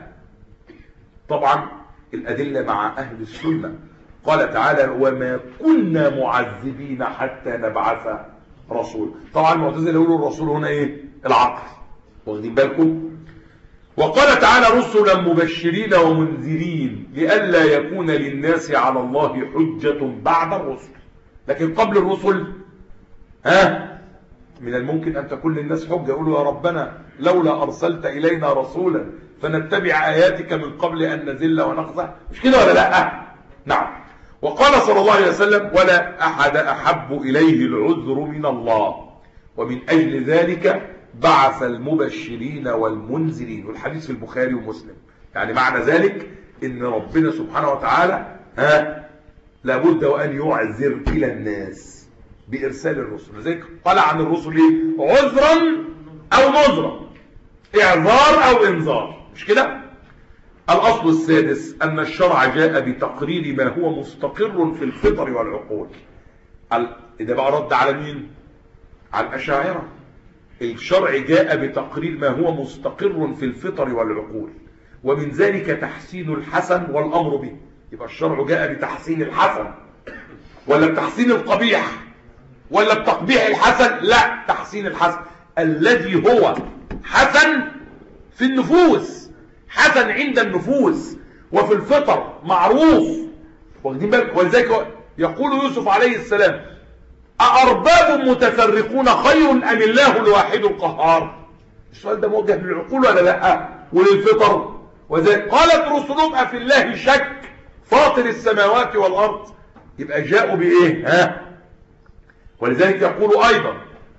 طبعا الأدلة مع أهل السنة، قال تعالى: وما كنا معذبين حتى نبعث رسول. طبعا المعتزلة يقولوا الرسول هنا ايه؟ العقل. واخدين بالكم؟ وقال تعالى: رسلا مبشرين ومنذرين لئلا يكون للناس على الله حجة بعد الرسل. لكن قبل الرسل ها من الممكن أن تكون للناس حجة، يقولوا يا ربنا لولا أرسلت إلينا رسولا فنتبع آياتك من قبل أن نذل ونخزى. مش كده ولا لا؟ نعم. وقال صلى الله عليه وسلم: ولا أحد أحب إليه العذر من الله، ومن أجل ذلك بعث المبشرين والمنذرين. والحديث في البخاري ومسلم. يعني معنى ذلك إن ربنا سبحانه وتعالى ها لابد وأن يعذر إلى الناس بإرسال الرسل. لذلك قال عن الرسل عذرا أو نذرا، إعذار أو إنذار، مش كده؟ الأصل السادس أن الشرع جاء بتقرير ما هو مستقر في الفطر والعقول. إذا بقى رد على مين؟ على الأشاعرة. الشرع جاء بتقرير ما هو مستقر في الفطر والعقول، ومن ذلك تحسين الحسن والأمر به. يبقى الشرع جاء بتحسين الحسن ولا بتحسين القبيح ولا بتقبيح الحسن؟ لا، تحسين الحسن الذي هو حسن في النفوس، حسن عند النفوس وفي الفطر معروف. واخدين بالك؟ ولذلك يقول يوسف عليه السلام: أأرباب متفرقون خير أم الله الواحد القهار؟ السؤال ده موجه للعقول ولا لا؟ وللفطر. وذلك قالت رسلهم أفي الله شك فاطر السماوات والأرض. يبقى جاءوا بإيه؟ ها؟ ولذلك يقول أيضا: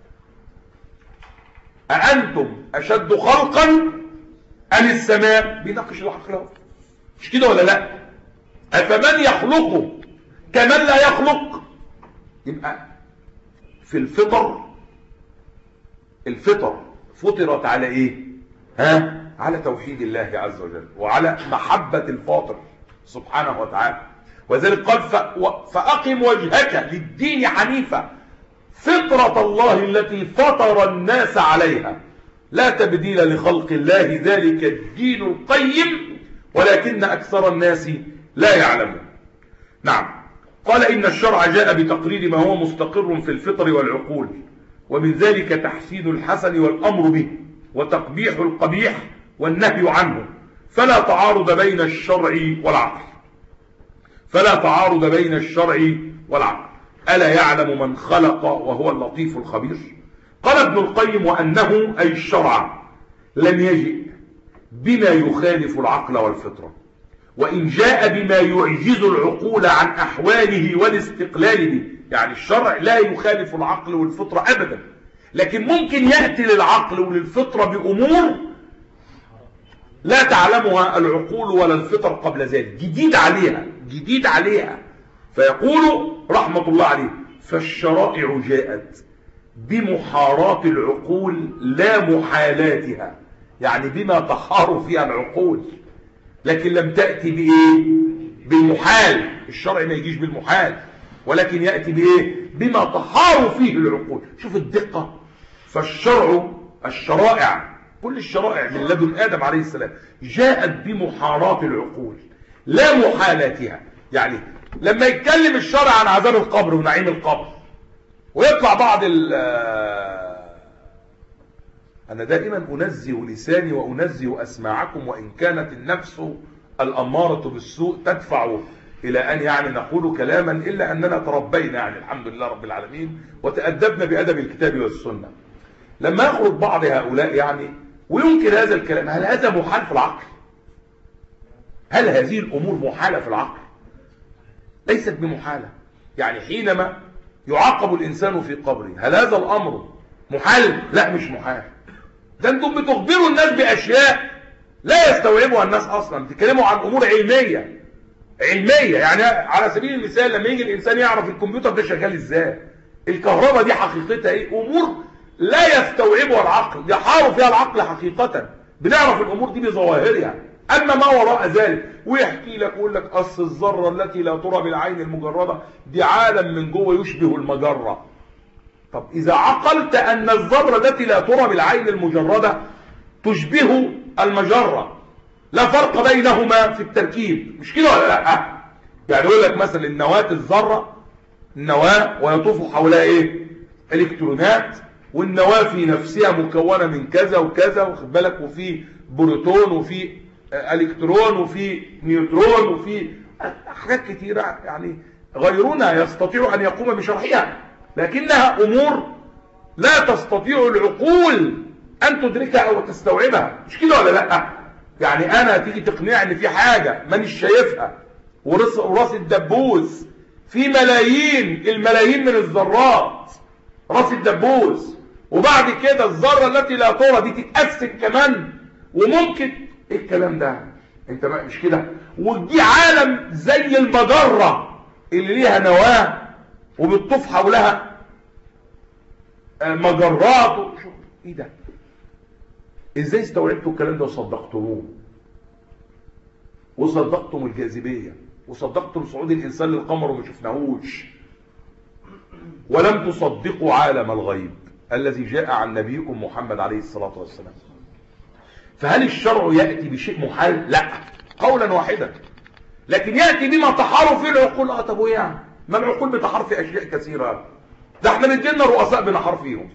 أأنتم أشد خلقا أم السماء؟ بيناقش العقل، مش كده ولا لا؟ أفمن يخلق كمن لا يخلق؟ يبقى في الفطر، الفطر فطرت على ايه؟ ها؟ على توحيد الله عز وجل وعلى محبة الفاطر سبحانه وتعالى. وذلك قال: فأقم وجهك للدين حنيفا فطرة الله التي فطر الناس عليها لا تبديل لخلق الله ذلك الدين القيم ولكن أكثر الناس لا يعلمون. نعم. قال: إن الشرع جاء بتقرير ما هو مستقر في الفطر والعقول، ومن ذلك تحسين الحسن والأمر به وتقبيح القبيح والنهي عنه، فلا تعارض بين الشرع والعقل فلا تعارض بين الشرع والعقل ألا يعلم من خلق وهو اللطيف الخبير. قال ابن القيم: وأنه أي الشرع لم يجئ بما يخالف العقل والفطرة، وإن جاء بما يعجز العقول عن أحواله والاستقلال به. يعني الشرع لا يخالف العقل والفطرة أبدا، لكن ممكن يأتي للعقل وللفطرة بأمور لا تعلمها العقول ولا الفطر قبل ذلك، جديد عليها جديد عليها فيقول رحمة الله عليه: فالشرائع جاءت بمحارات العقول لا محالاتها، يعني بما تحار فيها العقول، لكن لم تأتي بإيه؟ بالمحال. الشرع ما يجيش بالمحال، ولكن يأتي بإيه؟ بما تحار فيه العقول. شوف الدقة. فالشرع الشرائع كل الشرائع من لدن آدم عليه السلام جاءت بمحارات العقول لا محالاتها. يعني لما يتكلم الشرع عن عذاب القبر ونعيم القبر، ويطلع بعض ال أنا دائما أنزه لساني وأنزه أسماعكم، وإن كانت النفس الأمارة بالسوء تدفع إلى أن يعني نقول كلاما، إلا أننا تربينا يعني الحمد لله رب العالمين وتأدبنا بأدب الكتاب والسنة. لما يخرج بعض هؤلاء يعني وينكر هذا الكلام، هل هذا محال في العقل؟ هل هذه الأمور محالة في العقل؟ ليست بمحالة. يعني حينما يعاقب الإنسان في قبره، هل هذا الأمر محال؟ لا، مش محال. ده انتم بتخبروا الناس بأشياء لا يستوعبها الناس أصلا، بتتكلموا عن أمور علمية علمية. يعني على سبيل المثال لما يجي الإنسان يعرف الكمبيوتر ده شغال إزاي، الكهرباء دي حقيقتها إيه، أمور لا يستوعبها العقل، يحار فيها العقل حقيقة. بنعرف الأمور دي بظواهرها، أما ما وراء ذلك ويحكي لك ويقول لك أصل الذرة التي لا ترى بالعين المجردة دي عالم من جوه يشبه المجرة. طب إذا عقلت أن الذرة التي لا ترى بالعين المجردة تشبه المجرة، لا فرق بينهما في التركيب، مش كده ولا لا؟ يعني يقول لك مثلا النواة الذرة النواة ويطوف حولها ايه؟ الكترونات، والنواة في نفسها مكونة من كذا وكذا، واخد بالك، وفي بروتون وفي الكترون وفي نيوترون وفي حاجات كتيرة يعني غيرنا يستطيع ان يقوم بشرحها، لكنها امور لا تستطيع العقول ان تدركها او تستوعبها، مش كده ولا لا؟ يعني انا تيجي تقنعني في حاجة مانيش شايفها، وراس الدبوس في ملايين الملايين من الذرات، راس الدبوس، وبعد كده الذرة التي لا ترى دي تتقسم كمان، وممكن ايه الكلام ده؟ انت مش كده؟ ودي عالم زي المجرة اللي ليها نواة وبتطوف حولها مجرات. ايه ده؟ ازاي استوعبتوا الكلام ده وصدقتموه؟ وصدقتم الجاذبية، وصدقتم صعود الانسان للقمر وما شفناهوش، ولم تصدقوا عالم الغيب الذي جاء عن نبيكم محمد عليه الصلاة والسلام. فهل الشرع يأتي بشيء محال؟ لا، قولا واحدا، لكن يأتي بما تحار فيه العقول. اه طب وايه يعني؟ ما العقول بتحار في اشياء كثيرة، ده احنا مدينا رؤساء بنحار فيهم.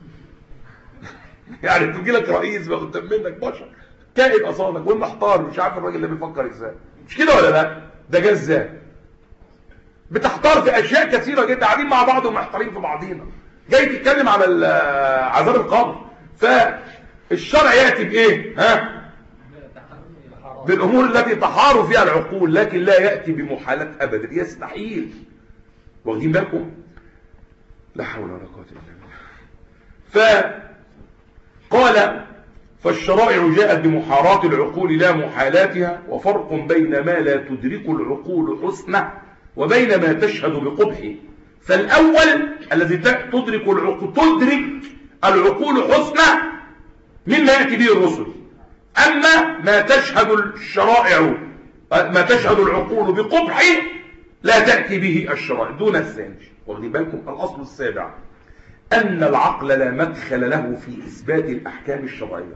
يعني تجي لك رئيس بياخد منك بشر كائن اصالك والمحتار مش عارف الراجل اللي بيفكر ازاي، مش كده ولا لا؟ ده جه ازاي؟ بتحتار في اشياء كثيره جدا، قاعدين مع بعض ومحتارين في بعضينا، جاي تتكلم على عذاب القبر. فالشرع ياتي بايه؟ ها؟ بالامور التي تحار فيها العقول، لكن لا ياتي بمحالات ابدا، يستحيل. واخدين بالكم؟ لا حول ولا قوه الا بالله. فقال فالشرائع جاءت بمحارات العقول لا محالاتها، وفرق بين ما لا تدرك العقول حسنه وبين ما تشهد بقبحه. فالأول الذي تدرك العقول تدرك العقول حسنه مما يأتي به الرسل، أما ما تشهد الشرائع ما تشهد العقول بقبحه لا تأتي به الشرائع دون الثاني. واخدين بالكم؟ الأصل السابع أن العقل لا مدخل له في إثبات الأحكام الشرعية.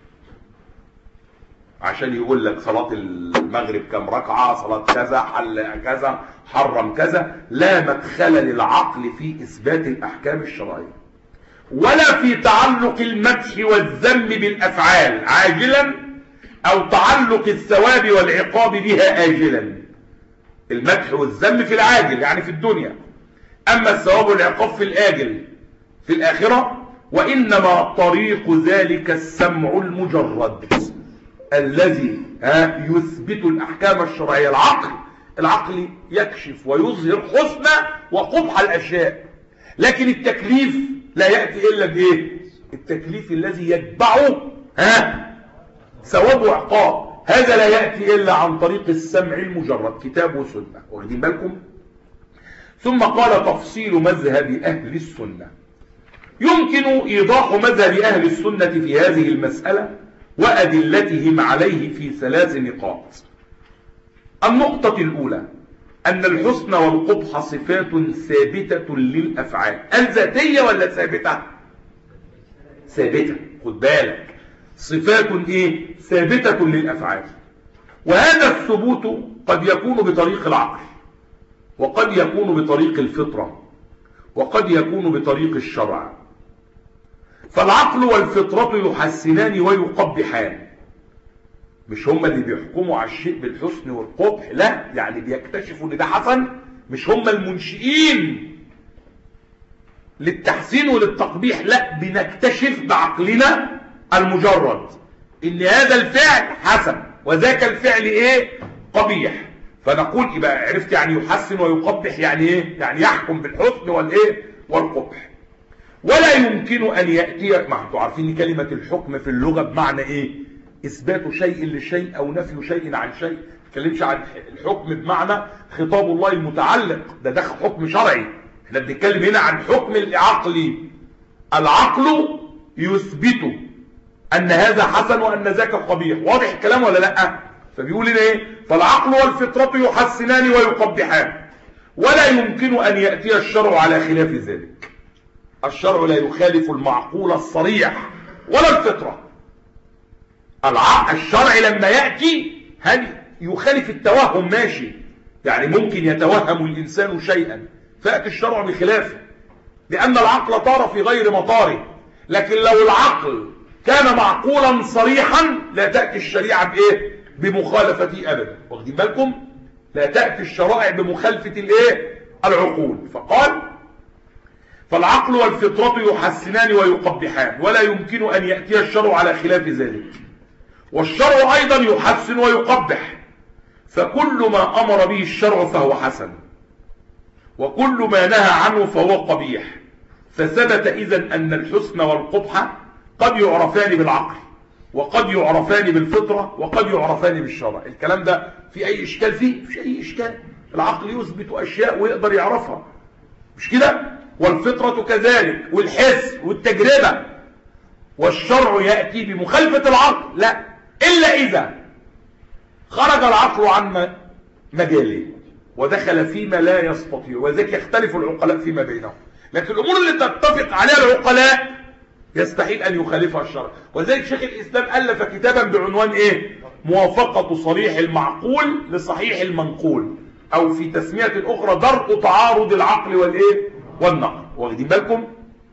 عشان يقول لك صلاة المغرب كم ركعة، صلاة كذا، حل كذا، حرم كذا، لا مدخل للعقل في إثبات الأحكام الشرعية. ولا في تعلق المدح والذم بالأفعال عاجلا أو تعلق الثواب والعقاب بها آجلا. المدح والذم في العاجل يعني في الدنيا، أما الثواب والعقاب في الآجل في الآخرة. وإنما طريق ذلك السمع المجرد الذي يثبت الأحكام الشرعية. العقل العقل يكشف ويظهر حسن وقبح الأشياء، لكن التكليف لا يأتي إلا بإيه؟ التكليف الذي يتبعه ها ثواب وعقاب، هذا لا يأتي إلا عن طريق السمع المجرد، كتاب وسنة. واخدين بالكم؟ ثم قال تفصيل مذهب أهل السنة. يمكن إيضاح مذهب أهل السنة في هذه المسألة وأدلتهم عليه في ثلاث نقاط. النقطة الأولى أن الحسن والقبح صفات ثابتة للأفعال. الذاتية ولا ثابتة؟ ثابتة، خد بالك، صفات إيه؟ ثابتة للأفعال. وهذا الثبوت قد يكون بطريق العقل، وقد يكون بطريق الفطرة، وقد يكون بطريق الشرع. فالعقل والفطرة يحسنان ويقبحان. مش هم اللي بيحكموا على الشيء بالحسن والقبح، لا، يعني بيكتشفوا ان ده حسن، مش هم المنشئين للتحسين وللتقبيح، لا، بنكتشف بعقلنا المجرد ان هذا الفعل حسن وذاك الفعل ايه؟ قبيح. فنقول يبقى عرفت يعني يحسن ويقبح يعني ايه؟ يعني يحكم بالحسن والايه؟ والقبح. ولا يمكن ان ياتي، ما انتوا عارفين ان كلمه الحكم في اللغه بمعنى ايه؟ اثبات شيء للشيء او نفي شيء عن شيء. ما تتكلمش عن الحكم بمعنى خطاب الله المتعلق، ده ده حكم شرعي. احنا بنتكلم هنا عن حكم العقلي. العقل يثبت ان هذا حسن وان ذاك قبيح. واضح الكلام ولا لا؟ فبيقول لنا ايه؟ فالعقل والفطرة يحسنان ويقبحان، ولا يمكن ان ياتي الشرع على خلاف ذلك. الشرع لا يخالف المعقول الصريح ولا الفطرة. الشرع لما يأتي هل يخالف التوهم؟ ماشي، يعني ممكن يتوهم الإنسان شيئا فيأتي الشرع بخلافه، لأن العقل طار في غير مطاره. لكن لو العقل كان معقولا صريحا لا تأتي الشريعة بإيه؟ بمخالفته أبدا. واخدين بالكم؟ لا تأتي الشرائع بمخالفة الإيه؟ العقول. فقال فالعقل والفطرة يحسنان ويقبحان، ولا يمكن أن يأتي الشرع على خلاف ذلك. والشرع أيضا يحسن ويقبح، فكل ما أمر به الشرع فهو حسن، وكل ما نهى عنه فهو قبيح. فثبت إذن أن الحسن والقبح قد يعرفان بالعقل، وقد يعرفان بالفطرة، وقد يعرفان بالشرع. الكلام ده في أي إشكال فيه؟ في أي إشكال. العقل يثبت أشياء ويقدر يعرفها، مش كده؟ والفطرة كذلك، والحس والتجربة. والشرع يأتي بمخالفة العقل؟ لا، إلا إذا خرج العقل عن مجاله ودخل فيما لا يستطيع، وذلك يختلف العقلاء فيما بينهم. لكن الأمور اللي تتفق عليها العقلاء يستحيل أن يخالفها الشرع. وذلك شيخ الإسلام ألف كتابا بعنوان إيه؟ موافقة صريح المعقول لصحيح المنقول، أو في تسمية أخرى درء تعارض العقل والإيه؟ والنقل. واخدين بالكم؟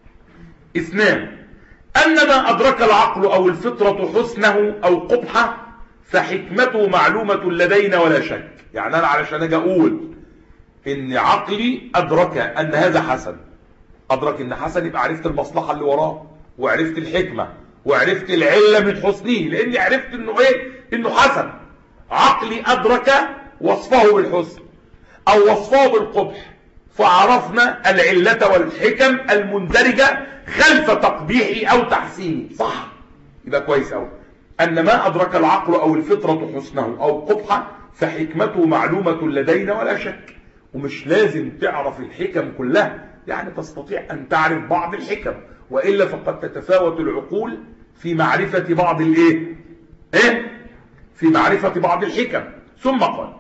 اثنان، أن ما أدرك العقل أو الفطرة حسنه أو قبحه فحكمته معلومة لدينا ولا شك. يعني أنا علشان أجي أقول إن عقلي أدرك أن هذا حسن، أدرك إن حسن، يبقى عرفت المصلحة اللي وراه، وعرفت الحكمة، وعرفت العلة من حسنه، لأني عرفت إنه إيه؟ إنه حسن. عقلي أدرك وصفه بالحسن أو وصفه بالقبح، فعرفنا العلة والحكم المندرجة خلف تقبيحه أو تحسينه. صح؟ يبقى كويس أوي. أن ما أدرك العقل أو الفطرة حسنه أو قبحه فحكمته معلومة لدينا ولا شك. ومش لازم تعرف الحكم كلها، يعني تستطيع أن تعرف بعض الحكم، وإلا فقد تتفاوت العقول في معرفة بعض الإيه؟ إيه؟ في معرفة بعض الحكم. ثم قال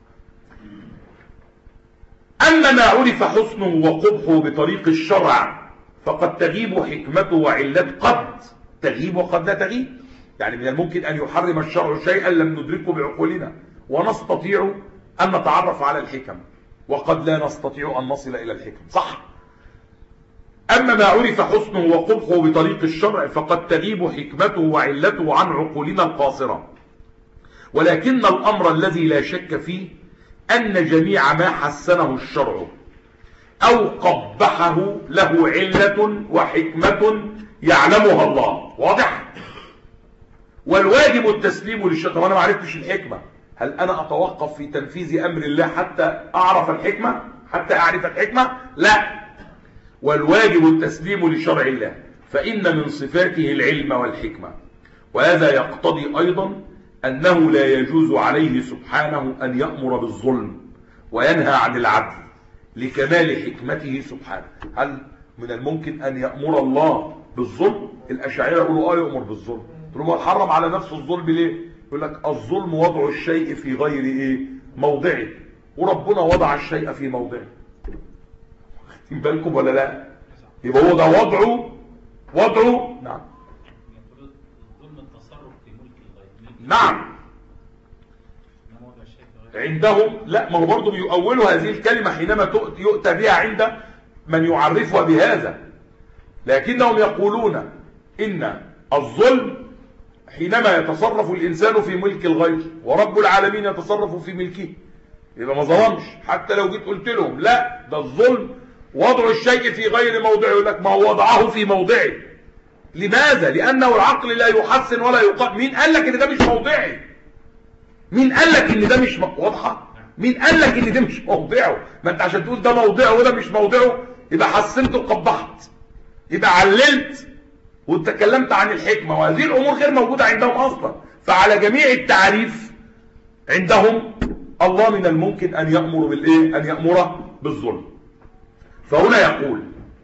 أما ما عرف حسنه وقبحه بطريق الشرع فقد تغيب حكمته وعلته، قد تغيب وقد لا تغيب. يعني من الممكن أن يحرم الشرع شيئا لم ندركه بعقولنا ونستطيع أن نتعرف على الحكم، وقد لا نستطيع أن نصل إلى الحكم. صح؟ أما ما عرف حسنه وقبحه بطريق الشرع فقد تغيب حكمته وعلته عن عقولنا القاصرة، ولكن الأمر الذي لا شك فيه أن جميع ما حسنه الشرع أو قبحه له علة وحكمة يعلمها الله. واضح؟ والواجب التسليم للشرع. وانا ما عرفتش الحكمة، هل أنا أتوقف في تنفيذ أمر الله حتى أعرف الحكمة؟ حتى أعرف الحكمة؟ لا، والواجب التسليم لشرع الله، فإن من صفاته العلم والحكمة، وهذا يقتضي أيضا أنه لا يجوز عليه سبحانه أن يأمر بالظلم وينهى عن العدل لكمال حكمته سبحانه. هل من الممكن أن يأمر الله بالظلم؟ الأشاعرة يقولوا آه يأمر بالظلم. تقولوا حرم على نفسه الظلم ليه؟ يقول لك الظلم وضع الشيء في غير إيه؟ موضعه، وربنا وضع الشيء في موضعه. واخدين بالكم ولا لا؟ يبقى هو ده وضعه وضعه نعم الظلم التصرف في ملك الغير. نعم عندهم لا، ما هو برضه بيؤولوا هذه الكلمة حينما يؤتى بها عند من يعرفها بهذا، لكنهم يقولون إن الظلم حينما يتصرف الإنسان في ملك الغير ورب العالمين يتصرف في ملكه، يبقى ما ظلمش. حتى لو جيت قلت لهم لا ده الظلم وضع الشيء في غير موضعه، يقول لك ما هو وضعه في موضعه. لماذا؟ لأنه العقل لا يحسن ولا يقام. مين قال لك ان ده مش موضعي؟ مين قال لك ان ده مش واضحه؟ مين قال لك ان ده مش موضعه؟ ما انت عشان تقول ده موضعه وده مش موضعه يبقى حسنت وقبحت، يبقى عللت واتكلمت عن الحكمه، وهذه الامور غير موجوده عندهم اصلا. فعلى جميع التعريف عندهم الله من الممكن ان يامر بالايه؟ ان يامر بالظلم. فهنا يقول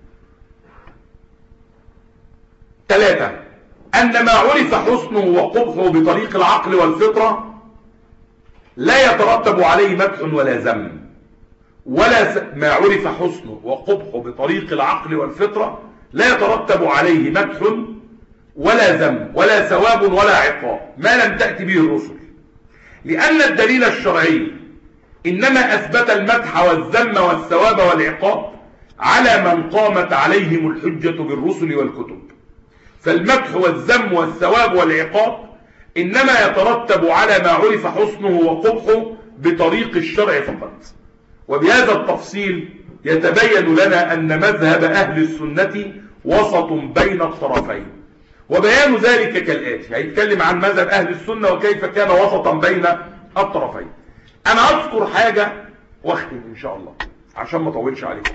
ثلاثة: أن ما عرف حسنه وقبحه بطريق العقل والفطرة لا يترتب عليه مدح ولا ذم، ولا س... ما عرف حسنه وقبحه بطريق العقل والفطرة لا يترتب عليه مدح ولا ذم ولا ثواب ولا عقاب ما لم تأتي به الرسل، لأن الدليل الشرعي إنما أثبت المدح والذم والثواب والعقاب على من قامت عليهم الحجة بالرسل والكتب، فالمدح والذم والثواب والعقاب إنما يترتب على ما عرف حسنه وقبحه بطريق الشرع فقط. وبهذا التفصيل يتبين لنا أن مذهب أهل السنة وسط بين الطرفين، وبيان ذلك كالآتي. هيتكلم عن مذهب أهل السنة وكيف كان وسطا بين الطرفين. أنا أذكر حاجة واختم إن شاء الله عشان ما أطولش عليكم.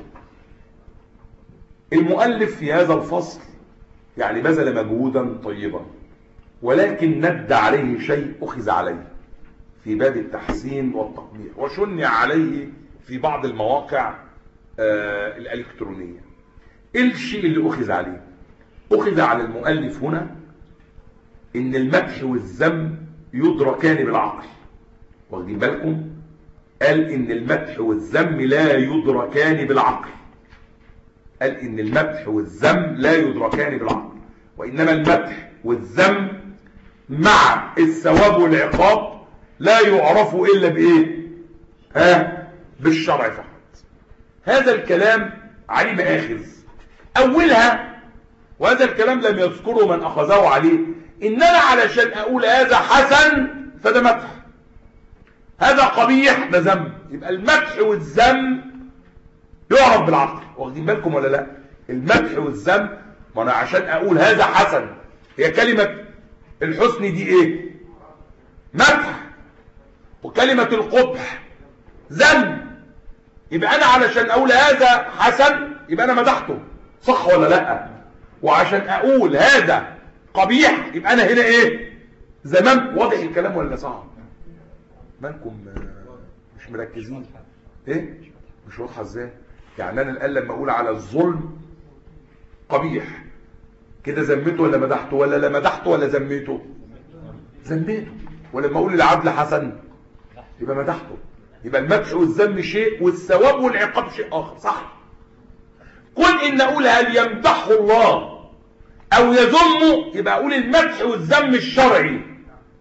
المؤلف في هذا الفصل يعني بذل مجهودا طيبا، ولكن ند عليه شيء أخذ عليه في باب التحسين والتقبيح، وشنع عليه في بعض المواقع آه الإلكترونية. إيه الشيء اللي أخذ عليه؟ أخذ على المؤلف هنا إن المدح والذم يدركان بالعقل. واخدين بالكم؟ قال إن المدح والذم لا يدركان بالعقل. قال إن المدح والذم لا يدركان بالعقل، وإنما المدح والذم مع الثواب والعقاب لا يعرف إلا بإيه؟ ها؟ بالشرع فقط. هذا الكلام عليه مآخذ. أولها، وهذا الكلام لم يذكره من أخذه عليه، إن أنا علشان أقول هذا حسن فده مدح، هذا قبيح ده ذم. يبقى المدح والذم يعرف بالعقل. واخدين بالكم ولا لا؟ المدح والذم، ما أنا عشان أقول هذا حسن، هي كلمة الحسن دي إيه؟ مدح. وكلمة القبح ذم. يبقى أنا علشان أقول هذا حسن يبقى أنا مدحته، صح ولا لا؟ وعشان أقول هذا قبيح يبقى أنا هنا إيه؟ زمان. واضح الكلام ولا صعب؟ مالكم مش مركزين؟ إيه؟ مش واضحة إزاي؟ يعني أنا الآن لما أقول على الظلم قبيح كده ذميته ولا مدحته؟ ولا لا مدحته ولا ذميته؟ ذميته. ولما أقول العدل حسن يبقى مدحته. يبقى المدح والذم شيء والثواب والعقاب شيء آخر، صح؟ قل إن أقول هل يمدحه الله أو يذمه يبقى أقول المدح والذم الشرعي.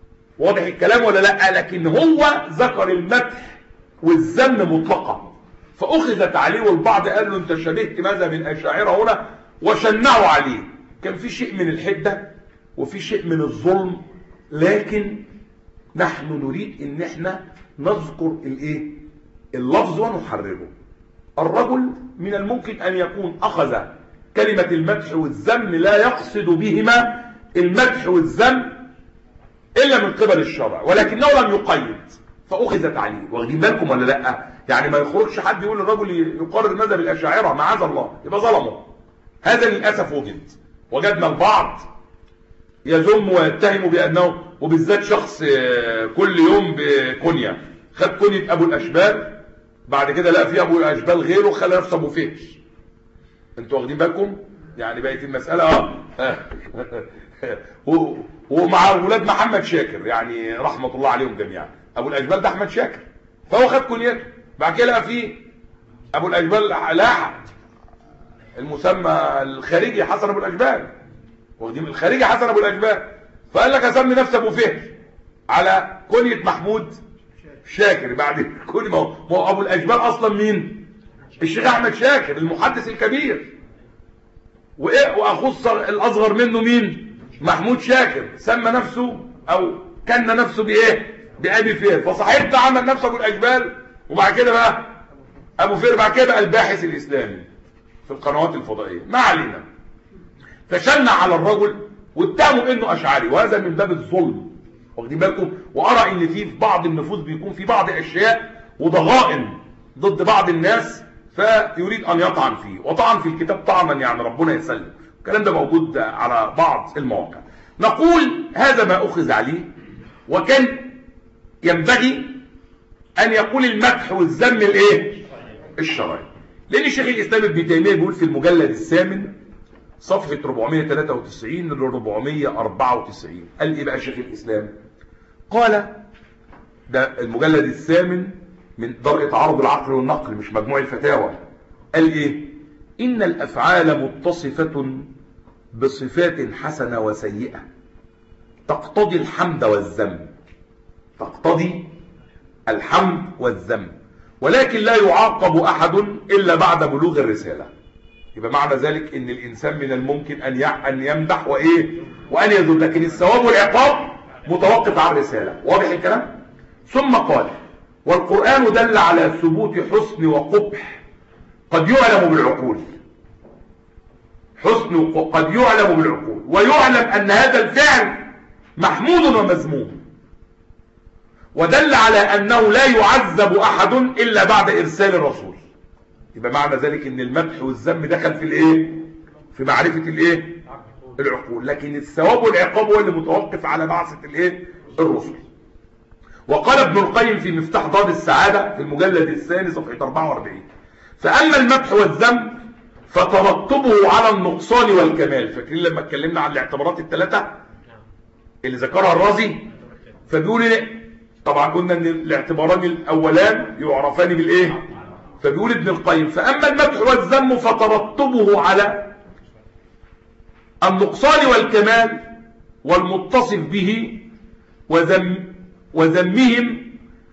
واضح الكلام ولا لا؟ لكن هو ذكر المدح والذم مطلقا، فأخذت عليه، والبعض قال له انت شبهت مذهب الأشاعرة هنا، وشنعوا عليه. كان في شيء من الحدة وفي شيء من الظلم، لكن نحن نريد ان احنا نذكر الايه اللفظ ونحرره. الرجل من الممكن ان يكون اخذ كلمة المدح والذم لا يقصد بهما المدح والذم الا من قبل الشرع، ولكنه لم يقيد فاخذت عليه. واخدين بالكم ولا لا؟ يعني ما يخرجش حد يقول الرجل يقرر مذهب الاشاعره، معاذ الله، يبقى ظلمه. هذا للاسف وجد، وجدنا البعض يذم ويتهم بانه، وبالذات شخص كل يوم بكنيه، خد كنيه ابو الاشبال، بعد كده لقى في ابو الاشبال غيره، خلى نفسه ابو فهش. انتوا واخدين بالكم؟ يعني بقت المساله اه ومع ولاد محمد شاكر، يعني رحمه الله عليهم جميعا، ابو الاشبال ده احمد شاكر، فهو خد كنيته، بعد كده لقى فيه ابو الاشبال لاحق المسمى الخارجي حسن ابو الاشبال، واخدين الخارجي حسن ابو الاشبال، فقال لك اسمي نفسي ابو فهش على كنيه محمود شاكر. بعد كل ما هو ابو الاشبال اصلا مين؟ الشيخ احمد شاكر المحدث الكبير، وايه واخوه الاصغر منه مين؟ محمود شاكر، سمى نفسه او كان نفسه بايه؟ بابي فهر. فصاحب ده عمل نفسه ابو الاشبال، وبعد كده بقى ابو فهر، بعد كده بقى الباحث الاسلامي في القنوات الفضائيه. ما علينا. فشنع على الرجل واتهموا انه اشعري، وهذا من باب الظلم، واخدين بالكم؟ وارى ان في بعض النفوس بيكون في بعض اشياء وضغائن ضد بعض الناس، فيريد ان يطعن فيه، وطعن في الكتاب طعنا يعني ربنا يسلم. الكلام ده موجود على بعض المواقع. نقول هذا ما اخذ عليه، وكان ينبغي ان يقول المدح والذم الايه؟ الشرعي. لان الشيخ الاسلام ابن تيميه بيقول في المجلد الثامن صفحه أربعمائة وثلاثة وتسعين ل أربعمائة وأربعة وتسعين، قال ايه بقى شيخ الاسلام؟ قال، ده المجلد الثامن من درء عرض العقل والنقل مش مجموع الفتاوى، قال ايه؟ ان الافعال متصفه بصفات حسنه وسيئه تقتضي الحمد والذم، تقتضي الحمد والذم، ولكن لا يعاقب احد الا بعد بلوغ الرساله. يبقى معنى ذلك ان الانسان من الممكن ان ان يمدح وايه؟ وان يذم، لكن الثواب والعقاب متوقف على الرساله. واضح الكلام؟ ثم قال: والقرآن دل على ثبوت حسن وقبح قد يعلم بالعقول، حسن قد يعلم بالعقول، ويعلم أن هذا الفعل محمود ومذموم، ودل على أنه لا يعذب أحد إلا بعد إرسال الرسول. يبقى معنى ذلك أن المدح والذم دخل في الإيه؟ في معرفة الإيه؟ العقول، لكن الثواب والعقاب هو اللي متوقف على بعثة الإيه؟ الرسل. وقال ابن القيم في مفتاح دار السعادة في المجلد الثاني صفحة أربعة وأربعين: فأما المدح والذم فترتبه على النقصان والكمال. فاكرين لما اتكلمنا عن الاعتبارات الثلاثة اللي ذكرها الرازي؟ فبيقول ايه؟ طبعا قلنا ان الاعتباران الاولان يعرفان بالايه؟ فبيقول ابن القيم: فأما المدح والذم فترتبه على النقصان والكمال والمتصف به وذم وذمهم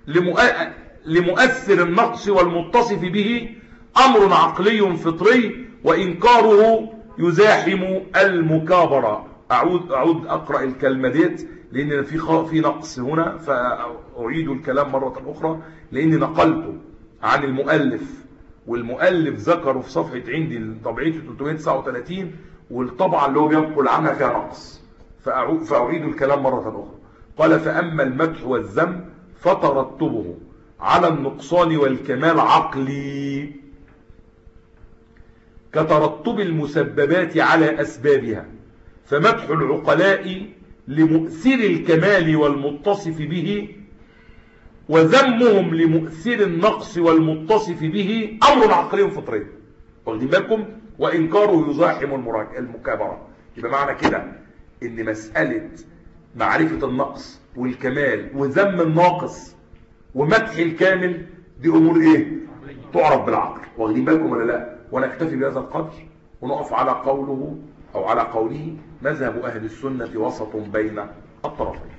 لمؤثر النقص والمتصف به أمر عقلي فطري، وإنكاره يزاحم المكابرة. أعود, أعود أقرأ الكلمة ديت لأن في في نقص هنا، فأعيد الكلام مرة أخرى لأني نقلته عن المؤلف، والمؤلف ذكره في صفحة عندي طبعية ثلاثمائة وتسعة وثلاثين، والطبعة اللي هو بينقل عنها فيها نقص، فأعيد الكلام مرة أخرى. قال: فأما المدح والذم فترتبه على النقصان والكمال عقلي كترتب المسببات على أسبابها، فمدح العقلاء لمؤثر الكمال والمتصف به، وذمهم لمؤثر النقص والمتصف به أمر عقلي فطري. واخدين بالكم؟ وإنكاره يزاحم المكابرة. يبقى معنى كده إن مسألة معرفة النقص والكمال وذم الناقص ومدح الكامل دي امور ايه؟ تعرف بالعقل. واخدين بالكم ولا لا؟ ونكتفي بهذا القدر ونقف على قوله او على قوله: مذهب اهل السنة وسط بين الطرفين.